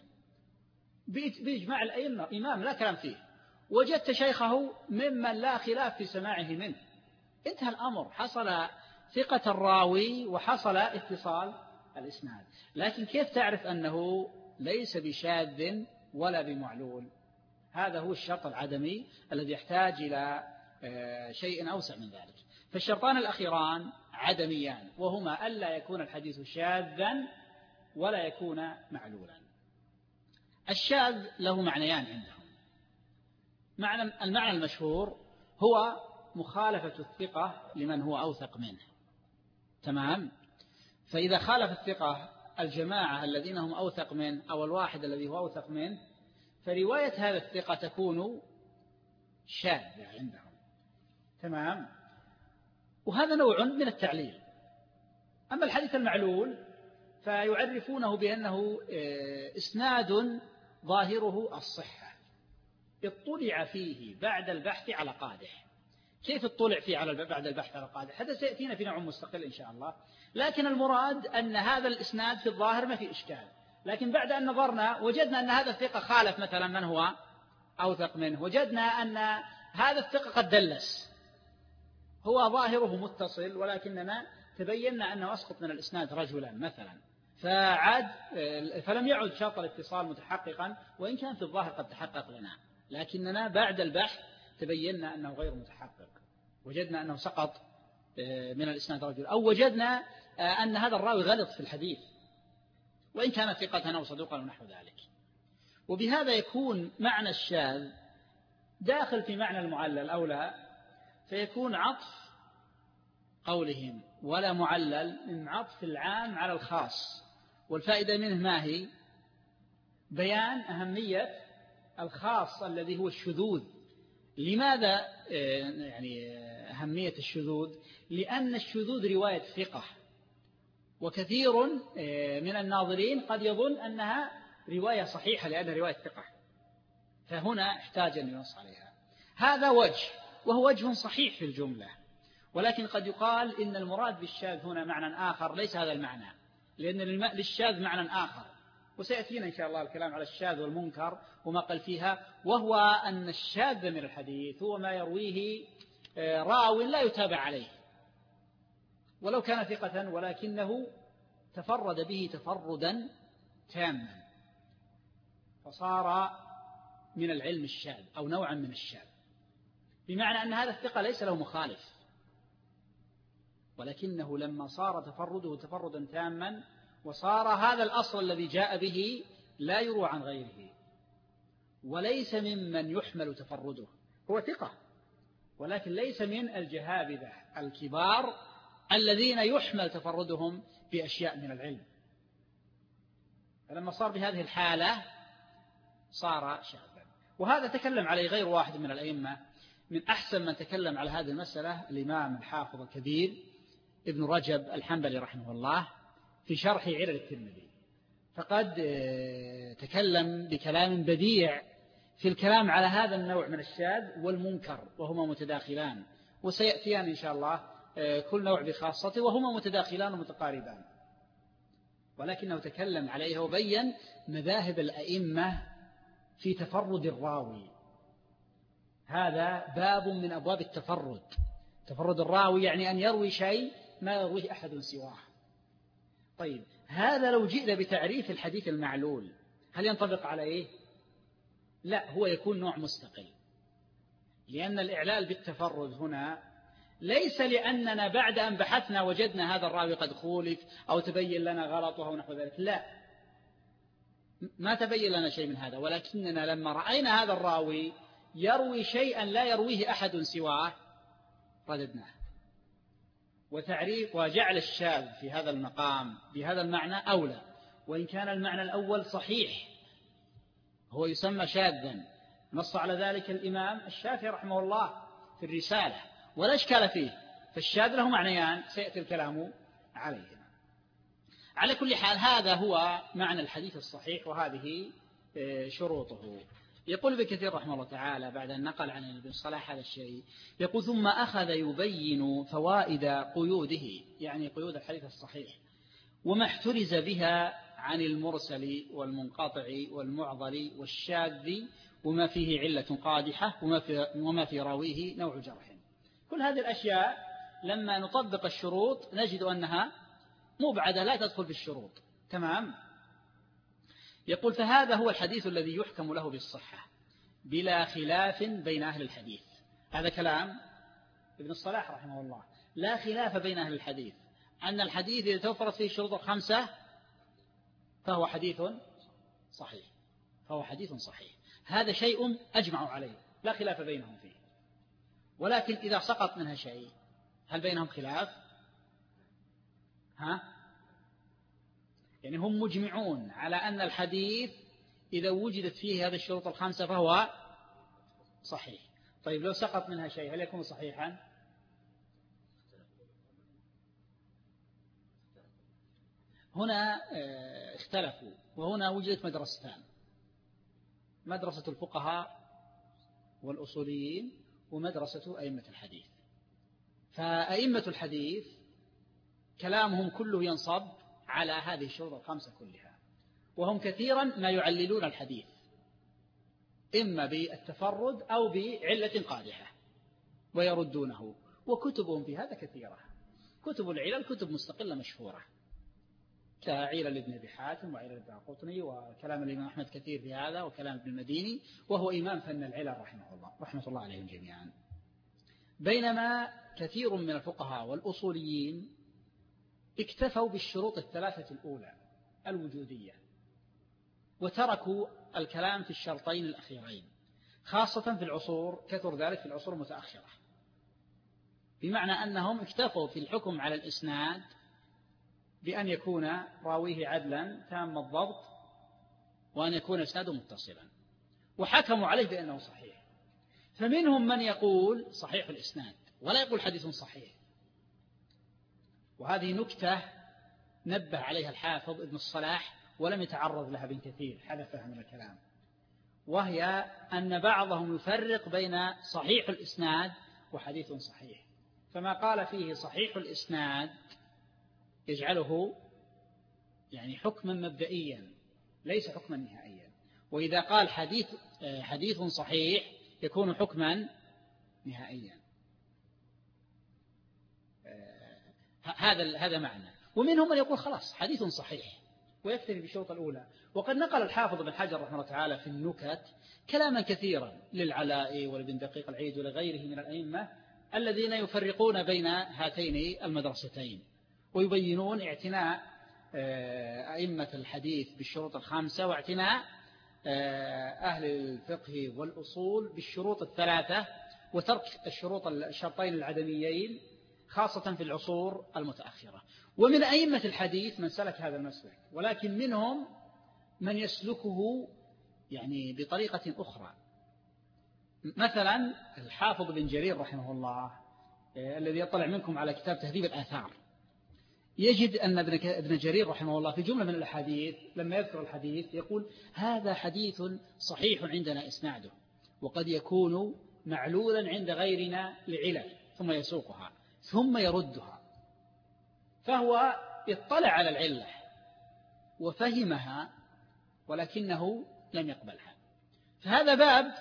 بإجماع الأئمة، إمام لا كلام فيه. وجدت شيخه ممن لا خلاف في سماعه منه، انتهى الأمر، حصل ثقة الراوي وحصل اتصال الإسناد. لكن كيف تعرف أنه ليس بشاذ ولا بمعلول؟ هذا هو الشرط العدمي الذي يحتاج إلى شيء أوسع من ذلك. فالشرطان الأخيران عدميان، وهما ألا يكون الحديث شاذا ولا يكون معلولا. الشاذ له معنيان عندهم. معنى المعنى المشهور هو مخالفة الثقة لمن هو أوثق منه. تمام، فإذا خالف الثقة الجماعة الذين هم أوثق منه أو الواحد الذي هو أوثق منه، فرواية هذا الثقة تكون شاذة عندهم. تمام، وهذا نوع من التعليل. أما الحديث المعلول فيعرفونه بأنه إسناد ظاهره الصحة، اطلع فيه بعد البحث على قادح. كيف اطلع فيه على بعد البحث على قادح؟ هذا سيأتينا في نوع مستقل إن شاء الله. لكن المراد أن هذا الإسناد في الظاهر ما في إشكال، لكن بعد أن نظرنا وجدنا أن هذا الثقة خالف مثلا من هو أوثق منه، وجدنا أن هذا الثقة قد دلس، هو ظاهره متصل ولكننا تبينا أنه أسقط من الإسناد رجلا مثلا، فعاد فلم يعد شرط الاتصال متحققا، وإن كان في الظاهر قد تحقق لنا، لكننا بعد البحث تبينا أنه غير متحقق. وجدنا أنه سقط من الإسناد رجل، أو وجدنا أن هذا الراوي غلط في الحديث وإن كان ثقة أو صدوقا ونحو ذلك. وبهذا يكون معنى الشاذ داخل في معنى المعلل أو لا، فيكون عطف قولهم ولا معلل من عطف العام على الخاص. والفائدة منه ما هي؟ بيان أهمية الخاص الذي هو الشذوذ. لماذا يعني أهمية الشذوذ؟ لأن الشذوذ رواية ثقة، وكثير من الناظرين قد يظن أنها رواية صحيحة لأنها رواية ثقة، فهنا احتاج أن ينص عليها. هذا وجه، وهو وجه صحيح في الجملة، ولكن قد يقال إن المراد بالشاذ هنا معنى آخر ليس هذا المعنى، لأن للشاذ معنى آخر، وسيأتينا إن شاء الله الكلام على الشاذ والمنكر وما قال فيها. وهو أن الشاذ من الحديث هو ما يرويه راو لا يتابع عليه ولو كان ثقة، ولكنه تفرد به تفردا تاما، فصار من العلم الشاذ أو نوعا من الشاذ، بمعنى أن هذا الثقة ليس له مخالف، ولكنه لما صار تفرده تفردا تاما وصار هذا الأصل الذي جاء به لا يروى عن غيره، وليس ممن يحمل تفرده، هو ثقة ولكن ليس من الجهابذة الكبار الذين يحمل تفردهم بأشياء من العلم. فلما صار بهذه الحالة صار شاذا. وهذا تكلم عليه غير واحد من الأئمة. من أحسن من تكلم على هذه المسألة الإمام الحافظ الكبير ابن رجب الحنبلي رحمه الله في شرح علل الترمذي، فقد تكلم بكلام بديع في الكلام على هذا النوع من الشاذ والمنكر، وهما متداخلان، وسيأتيان إن شاء الله كل نوع بخاصته، وهما متداخلان ومتقاربان، ولكنه تكلم عليها وبين مذاهب الأئمة في تفرد الراوي. هذا باب من أبواب التفرد. تفرد الراوي يعني أن يروي شيء ما يرويه أحد سواه. طيب، هذا لو جئنا بتعريف الحديث المعلول هل ينطبق عليه؟ لا، هو يكون نوع مستقل، لأن الإعلال بالتفرد هنا ليس لأننا بعد أن بحثنا وجدنا هذا الراوي قد خولف أو تبين لنا غلطه أو نحو ذلك، لا، ما تبين لنا شيء من هذا، ولكننا لما رأينا هذا الراوي يروي شيئا لا يرويه أحد سواه رددناه. وتعريف وجعل الشاذ في هذا المقام بهذا المعنى أولى، وإن كان المعنى الأول صحيح، هو يسمى شاذا، نص على ذلك الإمام الشافعي رحمه الله في الرسالة ولا إشكال فيه. فالشاذ له معنيان سيأتي الكلام عليهما. على كل حال هذا هو معنى الحديث الصحيح وهذه شروطه. يقول ابن كثير رحمه الله تعالى بعد أن نقل عن ابن صلاح هذا الشيء، يقول ثم أخذ يبين فوائد قيوده، يعني قيود الحديث الصحيح، وما احترز بها عن المرسل والمنقطع والمعضل والشاذ، وما فيه علة قادحة، وما في, وما في راويه نوع جرح. كل هذه الأشياء لما نطبق الشروط نجد أنها مبعدة لا تدخل في الشروط. تمام. يقول فهذا هو الحديث الذي يحكم له بالصحة بلا خلاف بين أهل الحديث. هذا كلام ابن الصلاح رحمه الله. لا خلاف بين أهل الحديث أن الحديث إذا توفرت فيه الشروط الخمسة فهو حديث صحيح، فهو حديث صحيح. هذا شيء أجمعوا عليه لا خلاف بينهم فيه. ولكن إذا سقط منها شيء هل بينهم خلاف؟ ها؟ يعني هم مجمعون على أن الحديث إذا وجدت فيه هذه الشروط الخمسة فهو صحيح. طيب لو سقط منها شيء هل يكون صحيحا؟ هنا اختلفوا، وهنا وجدت مدرستان: مدرسة الفقهاء والأصوليين ومدرسة أئمة الحديث. فأئمة الحديث كلامهم كله ينصب على هذه الشروط الخمسة كلها، وهم كثيرا ما يعللون الحديث إما بالتفرد أو بعلة قادحة ويردونه، وكتبهم في هذا كثيرة. كتب العلل كتب مستقلة مشهورة كعلل ابن أبي حاتم وعلل الدارقطني، وكلام الإمام أحمد كثير في هذا، وكلام ابن المديني وهو إمام فن العلل رحمه الله رحمة الله عليهم جميعا. بينما كثير من الفقهاء والأصوليين اكتفوا بالشروط الثلاثة الأولى الوجودية، وتركوا الكلام في الشرطين الأخيرين، خاصة في العصور، كثر ذلك في العصور المتأخرة، بمعنى أنهم اكتفوا في الحكم على الإسناد بأن يكون راويه عدلا تام الضبط وأن يكون إسناده متصلا، وحكموا عليه بأنه صحيح. فمنهم من يقول صحيح الإسناد ولا يقول حديث صحيح، وهذه نكتة نبه عليها الحافظ ابن الصلاح ولم يتعرض لها ابن كثير، حذفها من الكلام، وهي أن بعضهم يفرق بين صحيح الإسناد وحديث صحيح، فما قال فيه صحيح الإسناد يجعله يعني حكما مبدئيا ليس حكما نهائيا، وإذا قال حديث حديث صحيح يكون حكما نهائيا. هذا هذا معنى. ومنهم من يقول خلاص حديث صحيح ويكتفي بالشروط الأولى. وقد نقل الحافظ بن حجر رحمه الله تعالى في النكت كلاما كثيرا للعلاء ولابن دقيق العيد ولغيره من الأئمة الذين يفرقون بين هاتين المدرستين، ويبينون اعتناء أئمة الحديث بالشروط الخامسة واعتناء أهل الفقه والأصول بالشروط الثلاثة، وترك الشروط الشرطين العدميين خاصة في العصور المتأخرة. ومن أئمة الحديث من سلك هذا المسلك، ولكن منهم من يسلكه يعني بطريقة أخرى. مثلا الحافظ بن جرير رحمه الله الذي يطلع منكم على كتاب تهذيب الآثار يجد أن ابن جرير رحمه الله في جملة من الأحاديث لما يذكر الحديث يقول هذا حديث صحيح عندنا إسناده، وقد يكون معلولا عند غيرنا لعلل، ثم يسوقها ثم يردها. فهو اطلع على العلة وفهمها ولكنه لم يقبلها. فهذا باب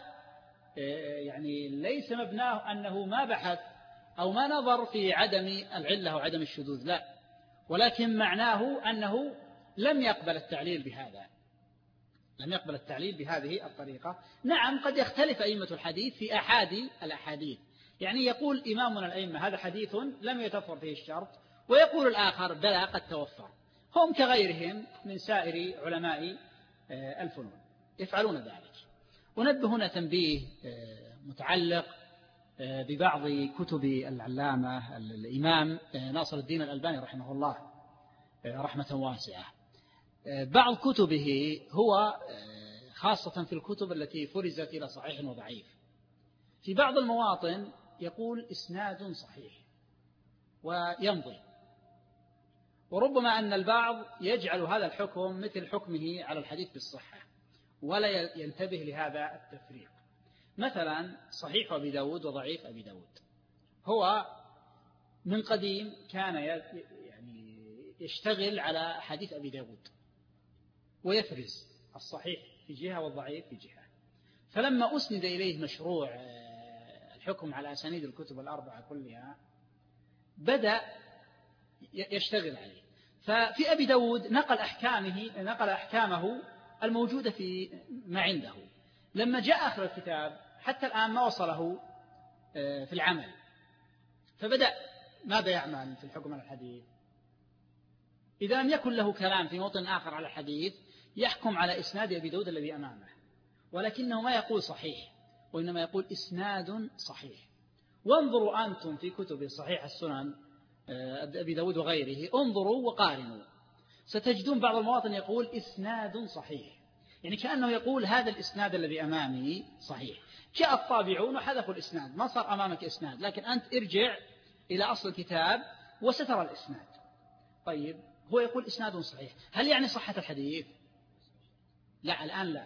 يعني ليس مبناه أنه ما بحث أو ما نظر في عدم العلة أو عدم الشذوذ، لا، ولكن معناه أنه لم يقبل التعليل بهذا، لم يقبل التعليل بهذه الطريقة. نعم قد يختلف أئمة الحديث في أحادي الأحاديث، يعني يقول إمامنا الأئمة هذا حديث لم يتوفر فيه الشرط، ويقول الآخر بلى قد توفر. هم كغيرهم من سائر علماء الفنون يفعلون ذلك. ونبه هنا تنبيه متعلق ببعض كتب العلامة الإمام ناصر الدين الألباني رحمه الله رحمة واسعة. بعض كتبه هو خاصة في الكتب التي فرزت إلى صحيح وضعيف، في بعض المواطن يقول إسناد صحيح ويمضي، وربما أن البعض يجعل هذا الحكم مثل حكمه على الحديث بالصحة ولا ينتبه لهذا التفريق. مثلا صحيح أبي داود وضعيف أبي داود، هو من قديم كان يعني يشتغل على حديث أبي داود ويفرز الصحيح في جهة والضعيف في جهة، فلما أسند إليه مشروع الحكم على أسانيد الكتب الأربعة كلها بدأ يشتغل عليه. ففي أبي داود نقل أحكامه نقل أحكامه الموجودة في ما عنده. لما جاء آخر الكتاب حتى الآن ما وصله في العمل، فبدأ ماذا يعمل في الحكم على الحديث؟ إذا لم يكن له كلام في موطن آخر على الحديث يحكم على إسناد أبي داود الذي أمامه، ولكنه ما يقول صحيح وإنما يقول إسناد صحيح. وانظروا أنتم في كتب صحيح السنن أبي داود وغيره، انظروا وقارنوا، ستجدون بعض المواطن يقول إسناد صحيح، يعني كأنه يقول هذا الإسناد الذي أمامي صحيح. جاء الطابعون وحذفوا الإسناد، ما صار أمامك إسناد، لكن أنت ارجع إلى أصل الكتاب وسترى الإسناد. طيب هو يقول إسناد صحيح، هل يعني صحة الحديث؟ لا، الآن لا،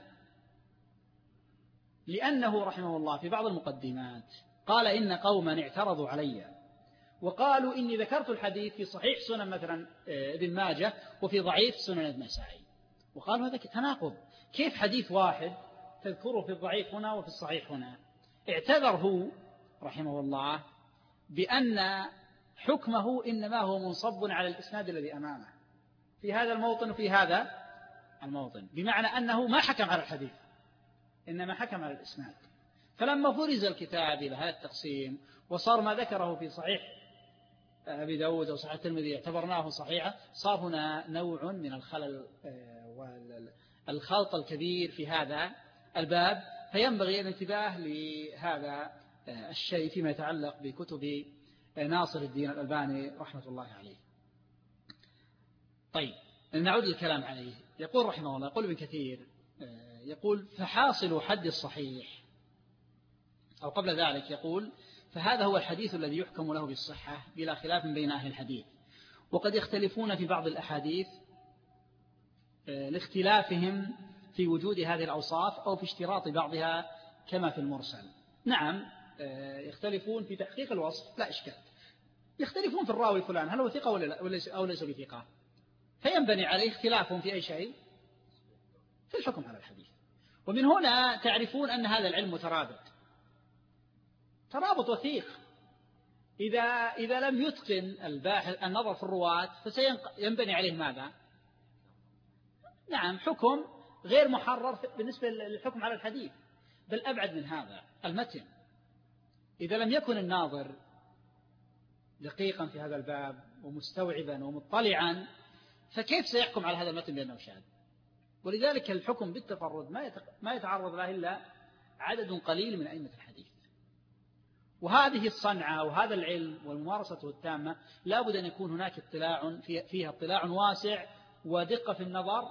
لأنه رحمه الله في بعض المقدمات قال إن قوما اعترضوا علي وقالوا إني ذكرت الحديث في صحيح سنن مثلا ابن ماجه وفي ضعيف سنن النسائي، وقالوا هذا تناقض، كيف حديث واحد تذكره في الضعيف هنا وفي الصحيح هنا؟ اعتذر هو رحمه الله بأن حكمه إنما هو منصب على الإسناد الذي أمامه في هذا الموطن وفي هذا الموطن، بمعنى أنه ما حكم على الحديث إنما حكم على الإسناد. فلما فرز الكتاب إلى هذا التقسيم وصار ما ذكره في صحيح أبي داود أو صحيح الترمذي اعتبرناه صحيحا، صار هنا نوع من الخلل والخلط الكبير في هذا الباب، فينبغي الانتباه لهذا الشيء فيما يتعلق بكتب ناصر الدين الألباني رحمة الله عليه. طيب نعود للكلام عليه. يقول رحمه الله، يقول ابن كثير، يقول فحاصل حد الصحيح، أو قبل ذلك يقول فهذا هو الحديث الذي يحكم له بالصحة بلا خلاف بين أهل الحديث، وقد يختلفون في بعض الأحاديث لاختلافهم في وجود هذه الأوصاف أو في اشتراط بعضها كما في المرسل. نعم يختلفون في تحقيق الوصف لا إشكال، يختلفون في الراوي فلان هل هو ثقة ولا أو ليس بثقة، فينبني عليه اختلافهم في أي شيء في الحكم على الحديث. ومن هنا تعرفون أن هذا العلم مترابط، ترابط وثيق. إذا إذا لم يتقن الباحث النظر في الرواة فسينبني عليه ماذا؟ نعم حكم غير محرر بالنسبة للحكم على الحديث، بل أبعد من هذا المتن. إذا لم يكن الناظر دقيقا في هذا الباب ومستوعبا ومطلعا فكيف سيحكم على هذا المتن بأنه شاذ؟ ولذلك الحكم بالتفرد ما يتعرض له إلا عدد قليل من أئمة الحديث. وهذه الصنعة وهذا العلم والممارسة التامة لا بد أن يكون هناك اطلاع فيها اطلاع واسع ودقة في النظر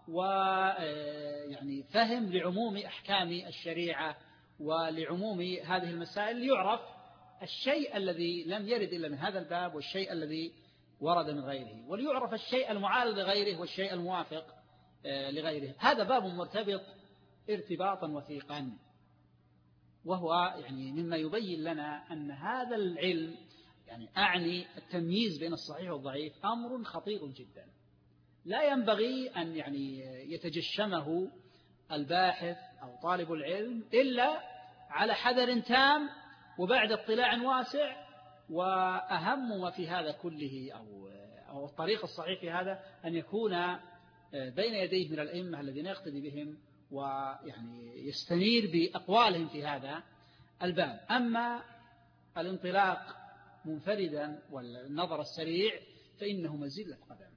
ويعني فهم لعموم أحكام الشريعة ولعموم هذه المسائل، ليعرف الشيء الذي لم يرد إلا من هذا الباب والشيء الذي ورد من غيره، وليعرف الشيء المعارض لغيره والشيء الموافق لغيره. هذا باب مرتبط ارتباطا وثيقا، وهو يعني مما يبين لنا أن هذا العلم، يعني أعني التمييز بين الصحيح والضعيف، أمر خطير جدا لا ينبغي أن يعني يتجشمه الباحث أو طالب العلم إلا على حذر تام وبعد اطلاع واسع. وأهم ما في هذا كله أو أو الطريق الصحيح في هذا أن يكون بين يديه من الأئمة الذين يقتدي بهم ويعني يستنير بأقوالهم في هذا الباب. أما الانطلاق منفردا والنظر السريع فإنه مزلة قدم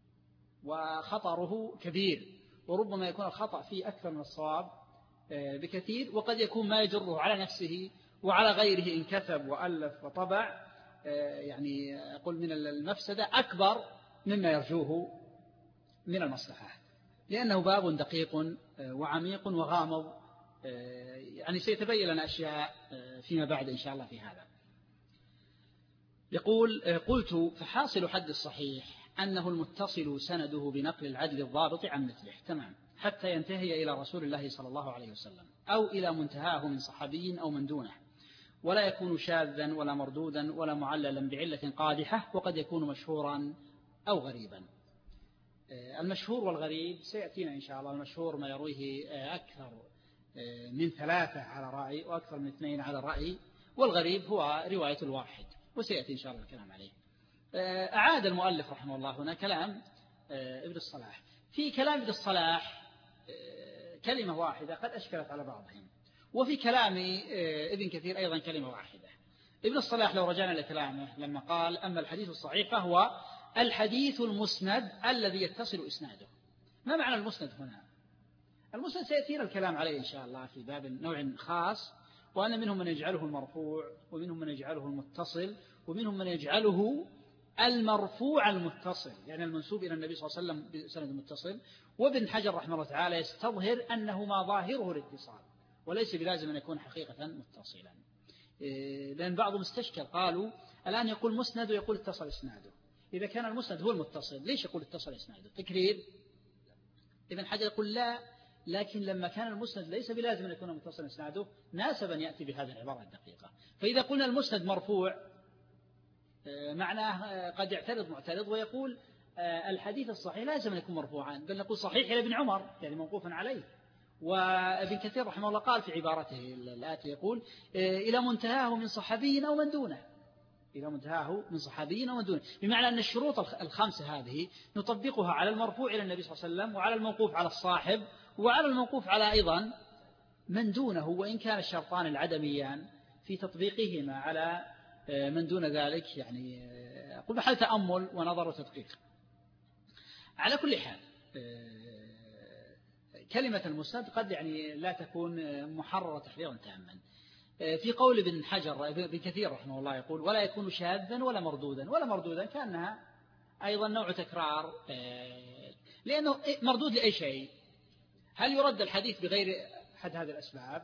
وخطره كبير، وربما يكون الخطأ فيه أكثر من الصواب بكثير، وقد يكون ما يجره على نفسه وعلى غيره إن كتب وألف وطبع يعني أقول من المفسدة أكبر مما يرجوه من المصلحة، لأنه باب دقيق وعميق وغامض، يعني سيتبين لنا أشياء فيما بعد إن شاء الله في هذا. يقول قلت فحاصل حد الصحيح أنه المتصل سنده بنقل العدل الضابط عن مثله، تمام، حتى ينتهي إلى رسول الله صلى الله عليه وسلم أو إلى منتهاه من صحابي أو من دونه، ولا يكون شاذا ولا مردودا ولا معللا بعلة قادحة، وقد يكون مشهورا أو غريبا. المشهور والغريب سيأتينا إن شاء الله. المشهور ما يرويه أكثر من ثلاثة على رأي وأكثر من اثنين على رأي، والغريب هو رواية الواحد، وسيأتي إن شاء الله الكلام عليه. أعاد المؤلف رحمه الله هنا كلام ابن الصلاح. في كلام ابن الصلاح كلمة واحدة قد أشكلت على بعضهم، وفي كلام ابن كثير أيضا كلمة واحدة. ابن الصلاح لو رجعنا لكلامه لما قال أما الحديث الصحيح فهو الحديث المسند الذي يتصل إسناده. ما معنى المسند هنا؟ المسند سيأتينا الكلام عليه إن شاء الله في باب نوع خاص، وأن منهم من يجعله المرفوع ومنهم من يجعله المتصل ومنهم من يجعله المرفوع المتصل، يعني المنسوب إلى النبي صلى الله عليه وسلم بسند متصل. وابن حجر رحمه الله تعالى يستظهر أنه ما ظاهره الاتصال وليس بلازم أن يكون حقيقة متصلا، لأن بعضهم استشكل قالوا الآن يقول مسند ويقول اتصل إسناده، إذا كان المسند هو المتصل ليش يقول اتصل إسناده؟ تكرير. ابن حجر يقول لا، لكن لما كان المسند ليس بلازم أن يكون متصل إسناده ناسب أن يأتي بهذه العبارة الدقيقة. فإذا قلنا المسند مرفوع معناه قد يعترض معترض ويقول الحديث الصحيح لازم أن يكون مرفوعا، بل نقول صحيح إلى ابن عمر يعني موقوفا عليه. وابن كثير رحمه الله قال في عبارته الآتي يقول إلى منتهاه من صحابي أو من دونه، إلى منتهاه من صحابي أو من دونه، بمعنى أن الشروط الخمسة هذه نطبقها على المرفوع إلى النبي صلى الله عليه وسلم وعلى الموقوف على الصاحب وعلى الموقوف على أيضا من دونه، وإن كان الشرطان العدميان في تطبيقهما على من دون ذلك يعني أقول محل تأمل ونظر وتدقيق. على كل حال كلمة المسند قد يعني لا تكون محررة تحريرا تاما. في قول ابن حجر ابن كثير رحمه الله يقول ولا يكون شاذا ولا مردودا، ولا مردودا كأنها أيضا نوع تكرار، لأنه مردود لأي شيء. هل يرد الحديث بغير أحد هذه الأسباب؟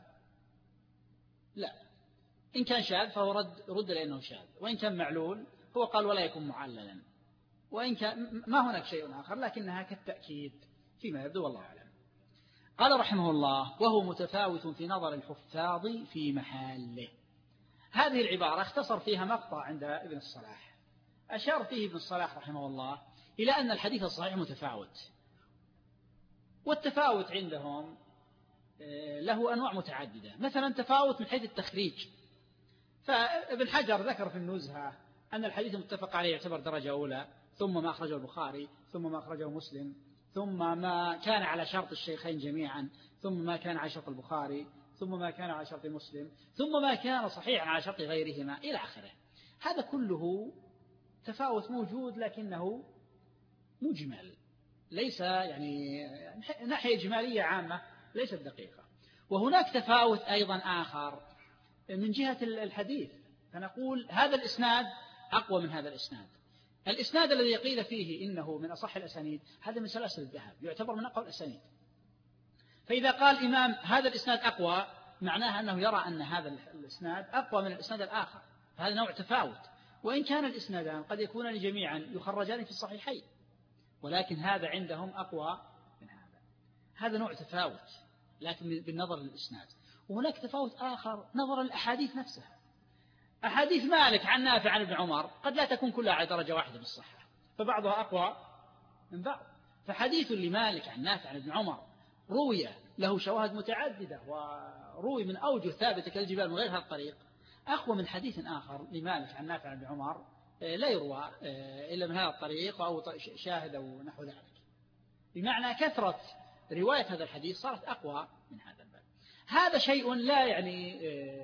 لا. إن كان شاذ فهو رد رد لأنه شاذ، وإن كان معلول هو قال ولا يكون معللا، وإن كان ما هناك شيء آخر لكنها كالتأكيد فيما يبدو والله أعلم. قال رحمه الله وهو متفاوت في نظر الحفاظ في محله. هذه العبارة اختصر فيها مقطع عند ابن الصلاح، أشار فيه ابن الصلاح رحمه الله إلى أن الحديث الصحيح متفاوت، والتفاوت عندهم له أنواع متعددة. مثلا تفاوت من حيث التخريج، فابن حجر ذكر في النزهة أن الحديث المتفق عليه يعتبر درجة أولى، ثم ما أخرجه البخاري، ثم ما أخرجه مسلم، ثم ما كان على شرط الشيخين جميعا، ثم ما كان على شرط البخاري، ثم ما كان على شرط مسلم، ثم ما كان صحيحا على شرط غيرهما إلى آخره. هذا كله تفاوت موجود لكنه مجمل، ليس يعني ناحية إجمالية عامة ليست دقيقة. وهناك تفاوت أيضا آخر من جهة الحديث، فنقول هذا الإسناد أقوى من هذا الإسناد. الإسناد الذي قيل فيه إنه من أصح الأسانيد هذا من سلاسل الذهب، يعتبر من أقوى الأسانيد. فإذا قال الإمام هذا الإسناد أقوى، معناها أنه يرى أن هذا الإسناد أقوى من الإسناد الآخر، فهذا نوع تفاوت. وإن كان الإسنادان قد يكونان جميعا يخرجان في الصحيحين، ولكن هذا عندهم أقوى من هذا. هذا نوع تفاوت لكن بالنظر للإسناد. وهناك تفاوت آخر نظر الأحاديث نفسها. أحاديث مالك عن نافع عن ابن عمر قد لا تكون كلها على درجة واحدة بالصحة، فبعضها أقوى من بعض. فحديث لمالك عن نافع عن ابن عمر روي له شواهد متعددة وروي من أوجه ثابتة كالجبال من غير هذا الطريق، أقوى من حديث آخر لمالك عن نافع عن ابن عمر لا يروى إلا من هذا الطريق أو شاهد أو نحو ذلك. بمعنى كثرة رواية هذا الحديث صارت أقوى من هذا الباب. هذا شيء لا يعني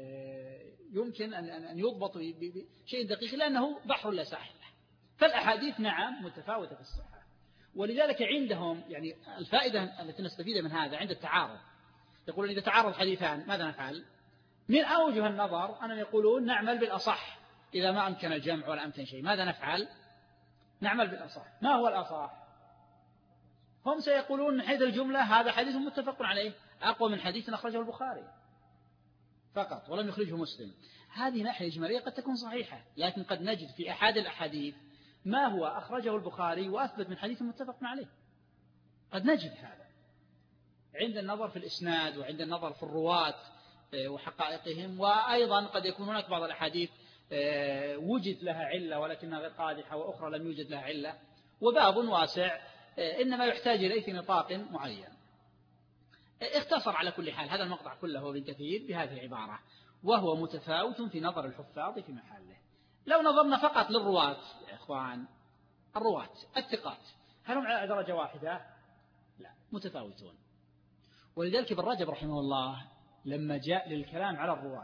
يمكن أن يضبط بشيء دقيق لأنه بحر لا ساحل له. فالأحاديث نعم متفاوتة في الصحة، ولذلك عندهم يعني الفائدة التي نستفيد من هذا عند التعارض. يقولون إذا تعارض حديثان ماذا نفعل؟ من أوجه النظر أنهم يقولون نعمل بالأصح، إذا ما أمكن الجمع ولا أمكن شيء ماذا نفعل؟ نعمل بالأصح. ما هو الأصح؟ هم سيقولون من حيث الجملة هذا حديث متفق عليه أقوى من حديث أخرجه البخاري فقط ولم يخرجه مسلم. هذه ناحية إجمالية قد تكون صحيحة، لكن قد نجد في أحد الأحاديث ما هو أخرجه البخاري وأثبت من حديث متفق عليه، قد نجد هذا عند النظر في الإسناد وعند النظر في الرواة وحقائقهم. وأيضا قد يكون هناك بعض الأحاديث وجد لها علة ولكنها غير قادحة، وأخرى لم يوجد لها علة، وباب واسع إنما يحتاج إليه في نطاق معين. اختصر على كل حال هذا المقطع كله ابن كثير بهذه العبارة وهو متفاوت في نظر الحفاظ في محله. لو نظرنا فقط للرواة يا إخوان، الرواة الثقات هل هم على درجة واحدة؟ لا، متفاوتون. ولذلك ابن رجب رحمه الله لما جاء للكلام على الرواة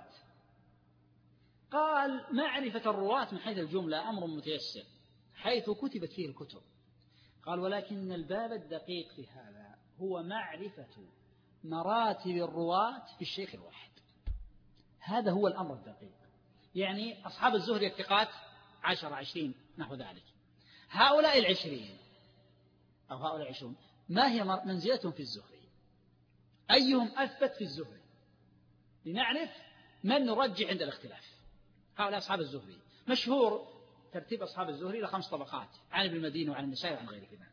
قال معرفة الرواة من حيث الجملة أمر متيسر حيث كتبت فيه الكتب. قال ولكن الباب الدقيق في هذا هو معرفة مراتب الرواة في الشيخ الواحد. هذا هو الأمر الدقيق. يعني أصحاب الزهري الثقات عشر عشرين نحو ذلك، هؤلاء العشرين أو هؤلاء العشرون ما هي منزلتهم في الزهري؟ أيهم أثبت في الزهري؟ لنعرف من نرجع عند الاختلاف. هؤلاء أصحاب الزهري مشهور ترتيب أصحاب الزهري إلى خمس طبقات، عن ابن المديني وعن النسائي وعن غيرهما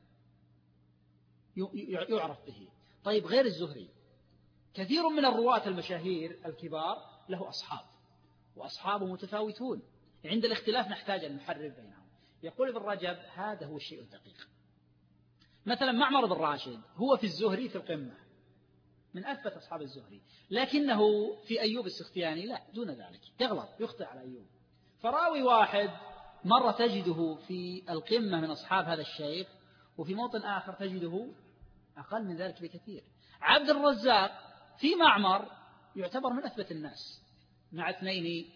يعرف به. طيب غير الزهري كثير من الرواة المشاهير الكبار له أصحاب، وأصحابه متفاوتون، عند الاختلاف نحتاج أن نحرر بينهم. يقول ابن رجب هذا هو الشيء الدقيق. مثلا معمر بن راشد هو في الزهري في القمة من أثبت أصحاب الزهري، لكنه في أيوب السختياني لا، دون ذلك يغلط يخطئ على أيوب. فراوي واحد مرة تجده في القمة من أصحاب هذا الشيخ، وفي موطن آخر تجده أقل من ذلك بكثير. عبد الرزاق في معمر يعتبر من أثبت الناس مع اثنين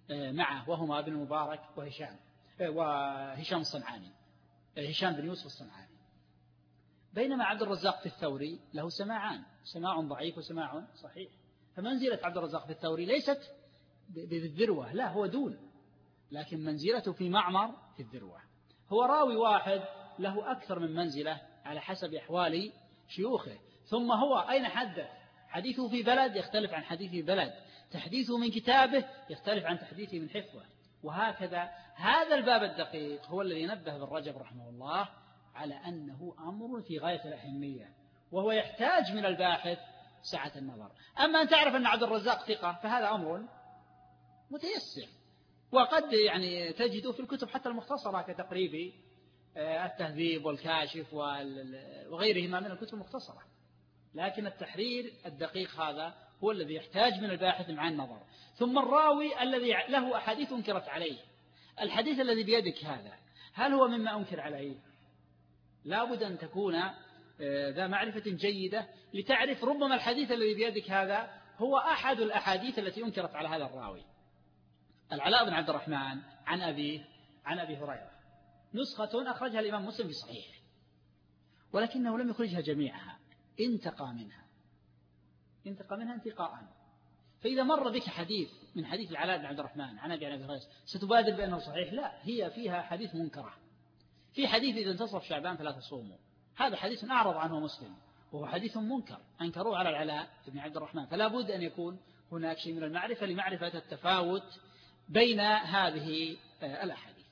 معه وهما ابن المبارك وهشام وهشام الصنعاني هشام بن يوسف الصنعاني. بينما عبد الرزاق في الثوري له سماعان، سماع ضعيف وسماع صحيح. فمنزلة عبد الرزاق في الثوري ليست بالذروة، لا هو دون، لكن منزلته في معمر في الذروة. هو راوي واحد له أكثر من منزلة على حسب أحوال شيوخه. ثم هو أين حدث؟ حديثه في بلد يختلف عن حديثه في بلد، تحديثه من كتابه يختلف عن تحديثه من حفظه، وهكذا. هذا الباب الدقيق هو الذي نبه ابن رجب رحمه الله على أنه أمر في غاية الأهمية، وهو يحتاج من الباحث سعة النظر. أما أن تعرف أن عبد الرزاق ثقة فهذا أمر متيسر، وقد يعني تجده في الكتب حتى المختصرة كتقريب التهذيب والكاشف وغيرهما من الكتب المختصرة. لكن التحرير الدقيق هذا هو الذي يحتاج من الباحث مع النظر. ثم الراوي الذي له أحاديث أنكرت عليه، الحديث الذي بيدك هذا هل هو مما أنكر عليه؟ لا بد أن تكون ذا معرفة جيدة لتعرف ربما الحديث الذي بيدك هذا هو أحد الأحاديث التي أنكرت على هذا الراوي. العلاء بن عبد الرحمن عن أبيه عن أبي هريرة نسخة أخرجها الإمام مسلم في صحيحه، ولكنه لم يخرجها جميعها، انتقى منها انتقى منها انتقاء. فإذا مر بك حديث من حديث العلاء بن عبد الرحمن عن أبي هريرة ستبادر بأنه صحيح؟ لا، هي فيها حديث منكرة. في حديث إذا انتصف شعبان فلا تصوموا، هذا حديث أعرض عنه مسلم وهو حديث منكر أنكروه على العلاء بن عبد الرحمن. فلا بد أن يكون هناك شيء من المعرفة لمعرفة التفاوت بين هذه الأحاديث.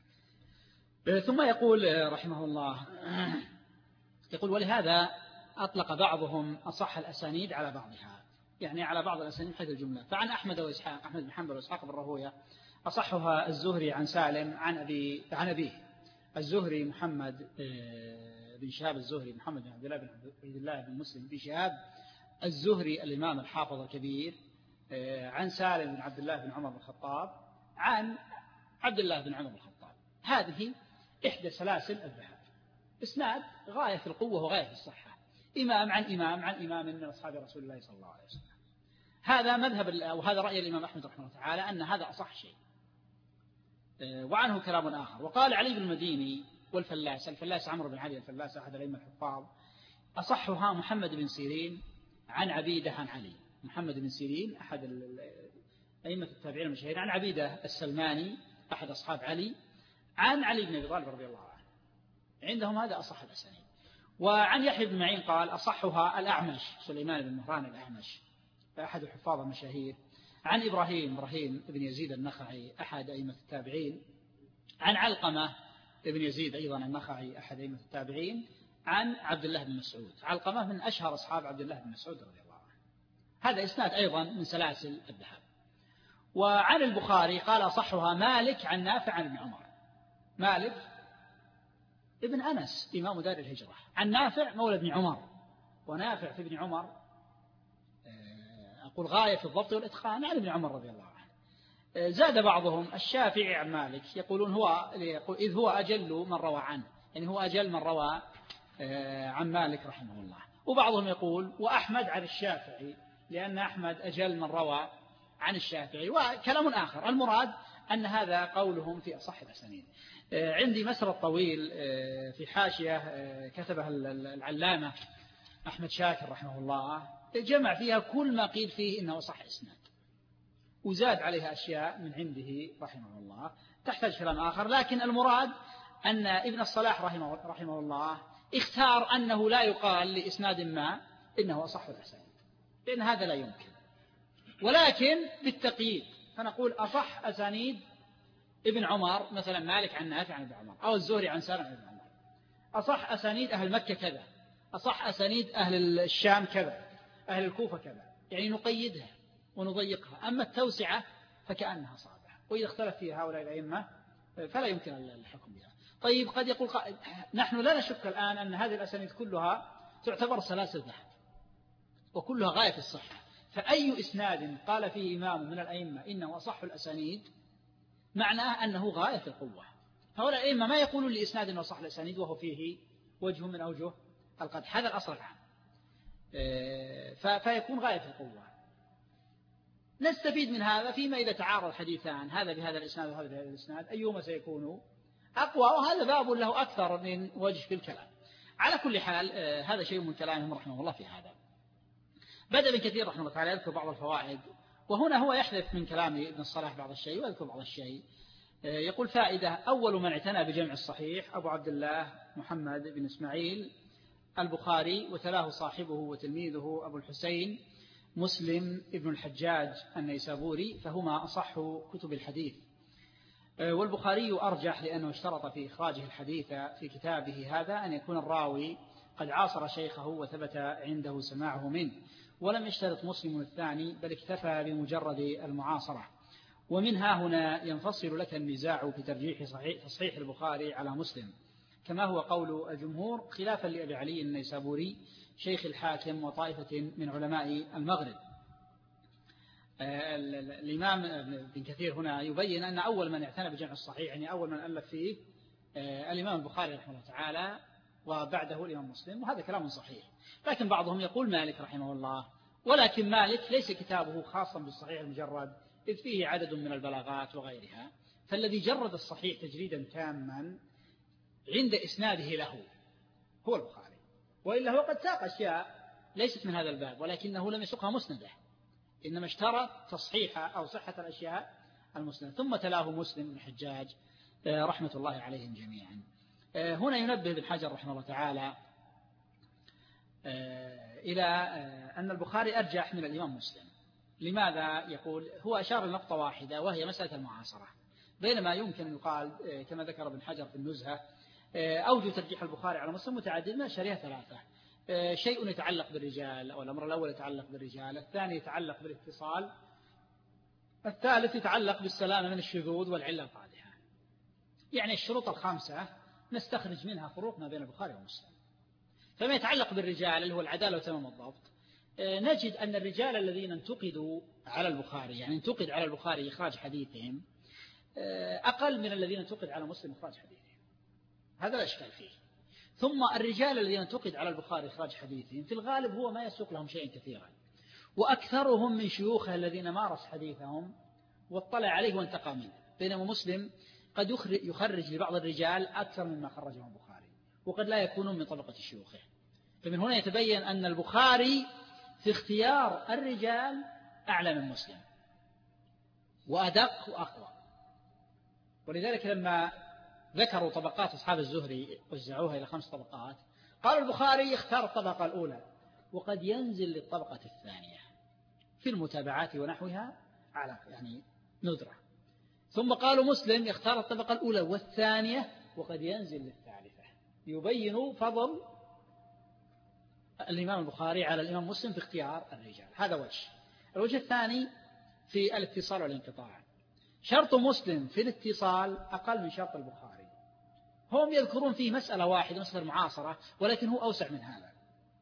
ثم يقول رحمه الله، يقول ولهذا أطلق بعضهم أصح الأسانيد على بعضها، يعني على بعض الأسانيد حيث الجملة. فعن أحمد وإسحاق أحمد بن حنبل وإسحاق بن راهويه أصحها الزهري عن سالم عن أبي عن أبيه. الزهري محمد بن شهاب الزهري محمد بن عبد الله بن عبد الله بن مسلم بن شهاب الزهري الإمام الحافظ الكبير، عن سالم بن عبد الله بن عمر بن الخطاب عن عبد الله بن عمر بن الخطاب. هذه إحدى سلاسل الذهب، إسناد غاية في القوة وغاية في الصحة، إمام عن إمام عن إمام من أصحاب رسول الله صلى الله عليه وسلم. هذا مذهب وهذا رأي الإمام أحمد رحمه الله تعالى أن هذا أصح شيء. وعنه كلام آخر. وقال علي بن المديني والفلاس، الفلاس عمرو بن علي الفلاس أحد الأئمة الحفاظ، أصحها محمد بن سيرين عن عبيدة عن علي. محمد بن سيرين أحد أئمة التابعين المشهورين، عن عبيدة السلماني أحد أصحاب علي عن علي بن أبي طالب رضي الله عنه. عندهم هذا أصح الأسانيد. وعن يحيى بن معين قال أصحها الأعمش سليمان بن مهران الأعمش أحد الحفاظ المشاهير، عن إبراهيم إبراهيم بن يزيد النخعي أحد أئمة التابعين، عن علقمة بن يزيد أيضا النخعي أحد أئمة التابعين، عن عبد الله بن مسعود. علقمة من أشهر أصحاب عبد الله بن مسعود رضي الله عنه. هذا إسناد أيضا من سلاسل الذهب. وعن البخاري قال أصحها مالك عن نافع عن ابن عمر. مالك ابن أنس إمام دار الهجرة، عن نافع مولى ابن عمر، ونافع في ابن عمر أقول غاية في الضبط والإتقان عن ابن عمر رضي الله عنه. زاد بعضهم الشافعي عن مالك، يقولون هو إذ هو أجل من روى عنه، يعني هو أجل من روى عن مالك رحمه الله. وبعضهم يقول وأحمد عن الشافعي، لأن أحمد أجل من روى عن الشافعي. وكلام آخر، المراد أن هذا قولهم في أصح الأسانيد. عندي مسرد طويل في حاشية كتبها العلامة أحمد شاكر رحمه الله، جمع فيها كل ما قيل فيه إنه صح إسناد، وزاد عليها أشياء من عنده رحمه الله تحتاج كلام آخر. لكن المراد أن ابن الصلاح رحمه, رحمه الله اختار أنه لا يقال لإسناد ما إنه أصح الأسانيد، لأن هذا لا يمكن، ولكن بالتقييد. فنقول أصح أسانيد ابن عمر مثلا مالك عن نافع عن ابن عمر، أو الزهري عن سالم عن ابن عمر. أصح أسانيد أهل مكة كذا، أصح أسانيد أهل الشام كذا، أهل الكوفة كذا، يعني نقيدها ونضيقها. أما التوسعة فكأنها صعبة، وإذا اختلف فيها هؤلاء الأئمة فلا يمكن الحكم بها. طيب قد يقول قائل نحن لا نشك الآن أن هذه الأسانيد كلها تعتبر سلاسل ذهب وكلها غاية في الصحة، فأي إسناد قال فيه إمام من الأئمة إنه أصح الأسانيد معناه أنه غاية في القوة. هؤلاء الأئمة ما يقولون لإسناد أنه أصح الأسانيد وهو فيه وجه من أوجه القدح، هذا الأصل العام، فيكون غاية في القوة. نستفيد من هذا فيما إذا تعارض حديثان، هذا بهذا الإسناد وهذا بهذا الإسناد، أيهما سيكون أقوى، وهذا باب له أكثر من وجه في الكلام. على كل حال هذا شيء من كلامهم رحمه الله في هذا. بدأ ابن كثير رحمه الله تعالى يذكر بعض الفوائد، وهنا هو يحذف من كلام ابن الصلاح بعض الشيء ويذكر بعض الشيء. يقول فائدة: أول من اعتنى بجمع الصحيح أبو عبد الله محمد بن إسماعيل البخاري، وتلاه صاحبه وتلميذه أبو الحسين مسلم ابن الحجاج النيسابوري، فهما أصح كتب الحديث. والبخاري أرجح لأنه اشترط في إخراجه الحديث في كتابه هذا أن يكون الراوي قد عاصر شيخه وثبت عنده سماعه منه، ولم يشترط مسلم الثاني، بل اكتفى بمجرد المعاصرة. ومنها هنا ينفصل لك النزاع في ترجيح صحيح, صحيح البخاري على مسلم، كما هو قول الجمهور، خلافا لأبي علي النيسابوري شيخ الحاكم وطائفة من علماء المغرب. الإمام ابن كثير هنا يبين أن أول من اعتنى بجمع الصحيح، يعني أول من ألف فيه الإمام البخاري رحمه الله تعالى، وبعده الإمام مسلم، وهذا كلام صحيح. لكن بعضهم يقول مالك رحمه الله، ولكن مالك ليس كتابه خاصا بالصحيح المجرد، إذ فيه عدد من البلاغات وغيرها، فالذي جرد الصحيح تجريدا تاما عند إسناده له هو البخاري، وإلا هو قد ساق أشياء ليست من هذا الباب، ولكنه لم يسقها مسنده، إنما اشترط تصحيح أو صحة الأشياء المسند. ثم تلاه مسلم بن الحجاج رحمة الله عليهم جميعا. هنا ينبه ابن حجر رحمه الله تعالى إلى أن البخاري أرجح من الإمام مسلم. لماذا؟ يقول هو أشار لنقطة واحدة، وهي مسألة المعاصرة، بينما يمكن أن يقال كما ذكر ابن حجر في النزهة أوجه ترجيح البخاري على مسلم متعدد، ما شريها ثلاثة: شيء يتعلق بالرجال، أو الأمر الأول يتعلق بالرجال، الثاني يتعلق بالاتصال، الثالث يتعلق بالسلامة من الشذوذ والعلة القادحة. يعني الشروط الخامسة نستخرج منها فروق ما بين البخاري ومسلم. فما يتعلق بالرجال اللي هو العدالة وتمام الضبط، نجد أن الرجال الذين انتقدوا على البخاري، يعني انتقد على البخاري إخراج حديثهم، أقل من الذين انتقد على مسلم إخراج حديثهم، هذا لا إشكال فيه. ثم الرجال الذين انتقد على البخاري إخراج حديثهم في الغالب هو ما يسوق لهم شيئا كثيرا، وأكثرهم من شيوخه الذين مارس حديثهم واطلع عليه وانتقى منه، بينما مسلم قد يخرج لبعض الرجال أكثر مما خرجهم البخاري، وقد لا يكونون من طبقة شيوخه. فمن هنا يتبين أن البخاري في اختيار الرجال أعلى من مسلم وأدق وأقوى. ولذلك لما ذكروا طبقات أصحاب الزهري وزعوها إلى خمس طبقات، قال البخاري اختار الطبقة الأولى، وقد ينزل للطبقة الثانية في المتابعات ونحوها على يعني ندرة. ثم قالوا مسلم يختار الطبقة الأولى والثانية، وقد ينزل للثالثة، يبين فضل الإمام البخاري على الإمام مسلم في اختيار الرجال. هذا وجه. الوجه الثاني في الاتصال والانقطاع، شرط مسلم في الاتصال أقل من شرط البخاري. هم يذكرون فيه مسألة واحدة، مسألة المعاصرة، ولكن هو أوسع من هذا،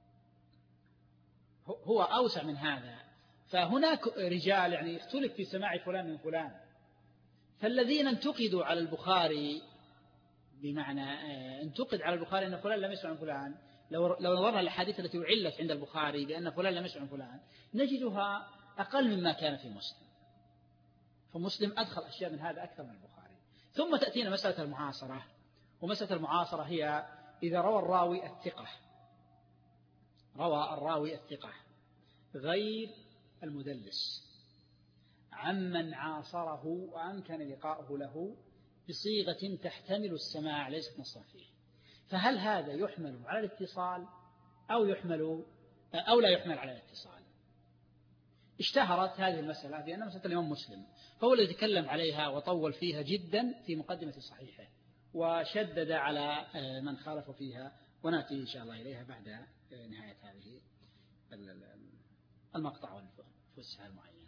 هو أوسع من هذا. فهناك رجال يعني يختلف في سماع فلان من فلان، فالذين انتقدوا على البخاري بمعنى انتقد على البخاري أن فلان لم يسمع من فلان، لو لو نظرنا للحديث التي علت عند البخاري بأن فلان لم يسمع من فلان نجدها أقل مما كان في مسلم. فمسلم أدخل أشياء من هذا أكثر من البخاري. ثم تأتينا مسألة المعاصرة، ومسألة المعاصرة هي إذا روى الراوي الثقة روى الراوي الثقة غير المدلس عمن عاصره وأمكن لقاؤه له بصيغة تحتمل السماع ليست نصا فيه، فهل هذا يحمل على الاتصال أو يحمل أو لا يحمل على الاتصال؟ اشتهرت هذه المسألة بأن مسألة الإمام مسلم، فهو الذي تكلم عليها وطول فيها جدا في مقدمة صحيحه، وشدد على من خالف فيها، ونأتي إن شاء الله إليها بعد نهاية هذه المقطع والفسحة المعينة.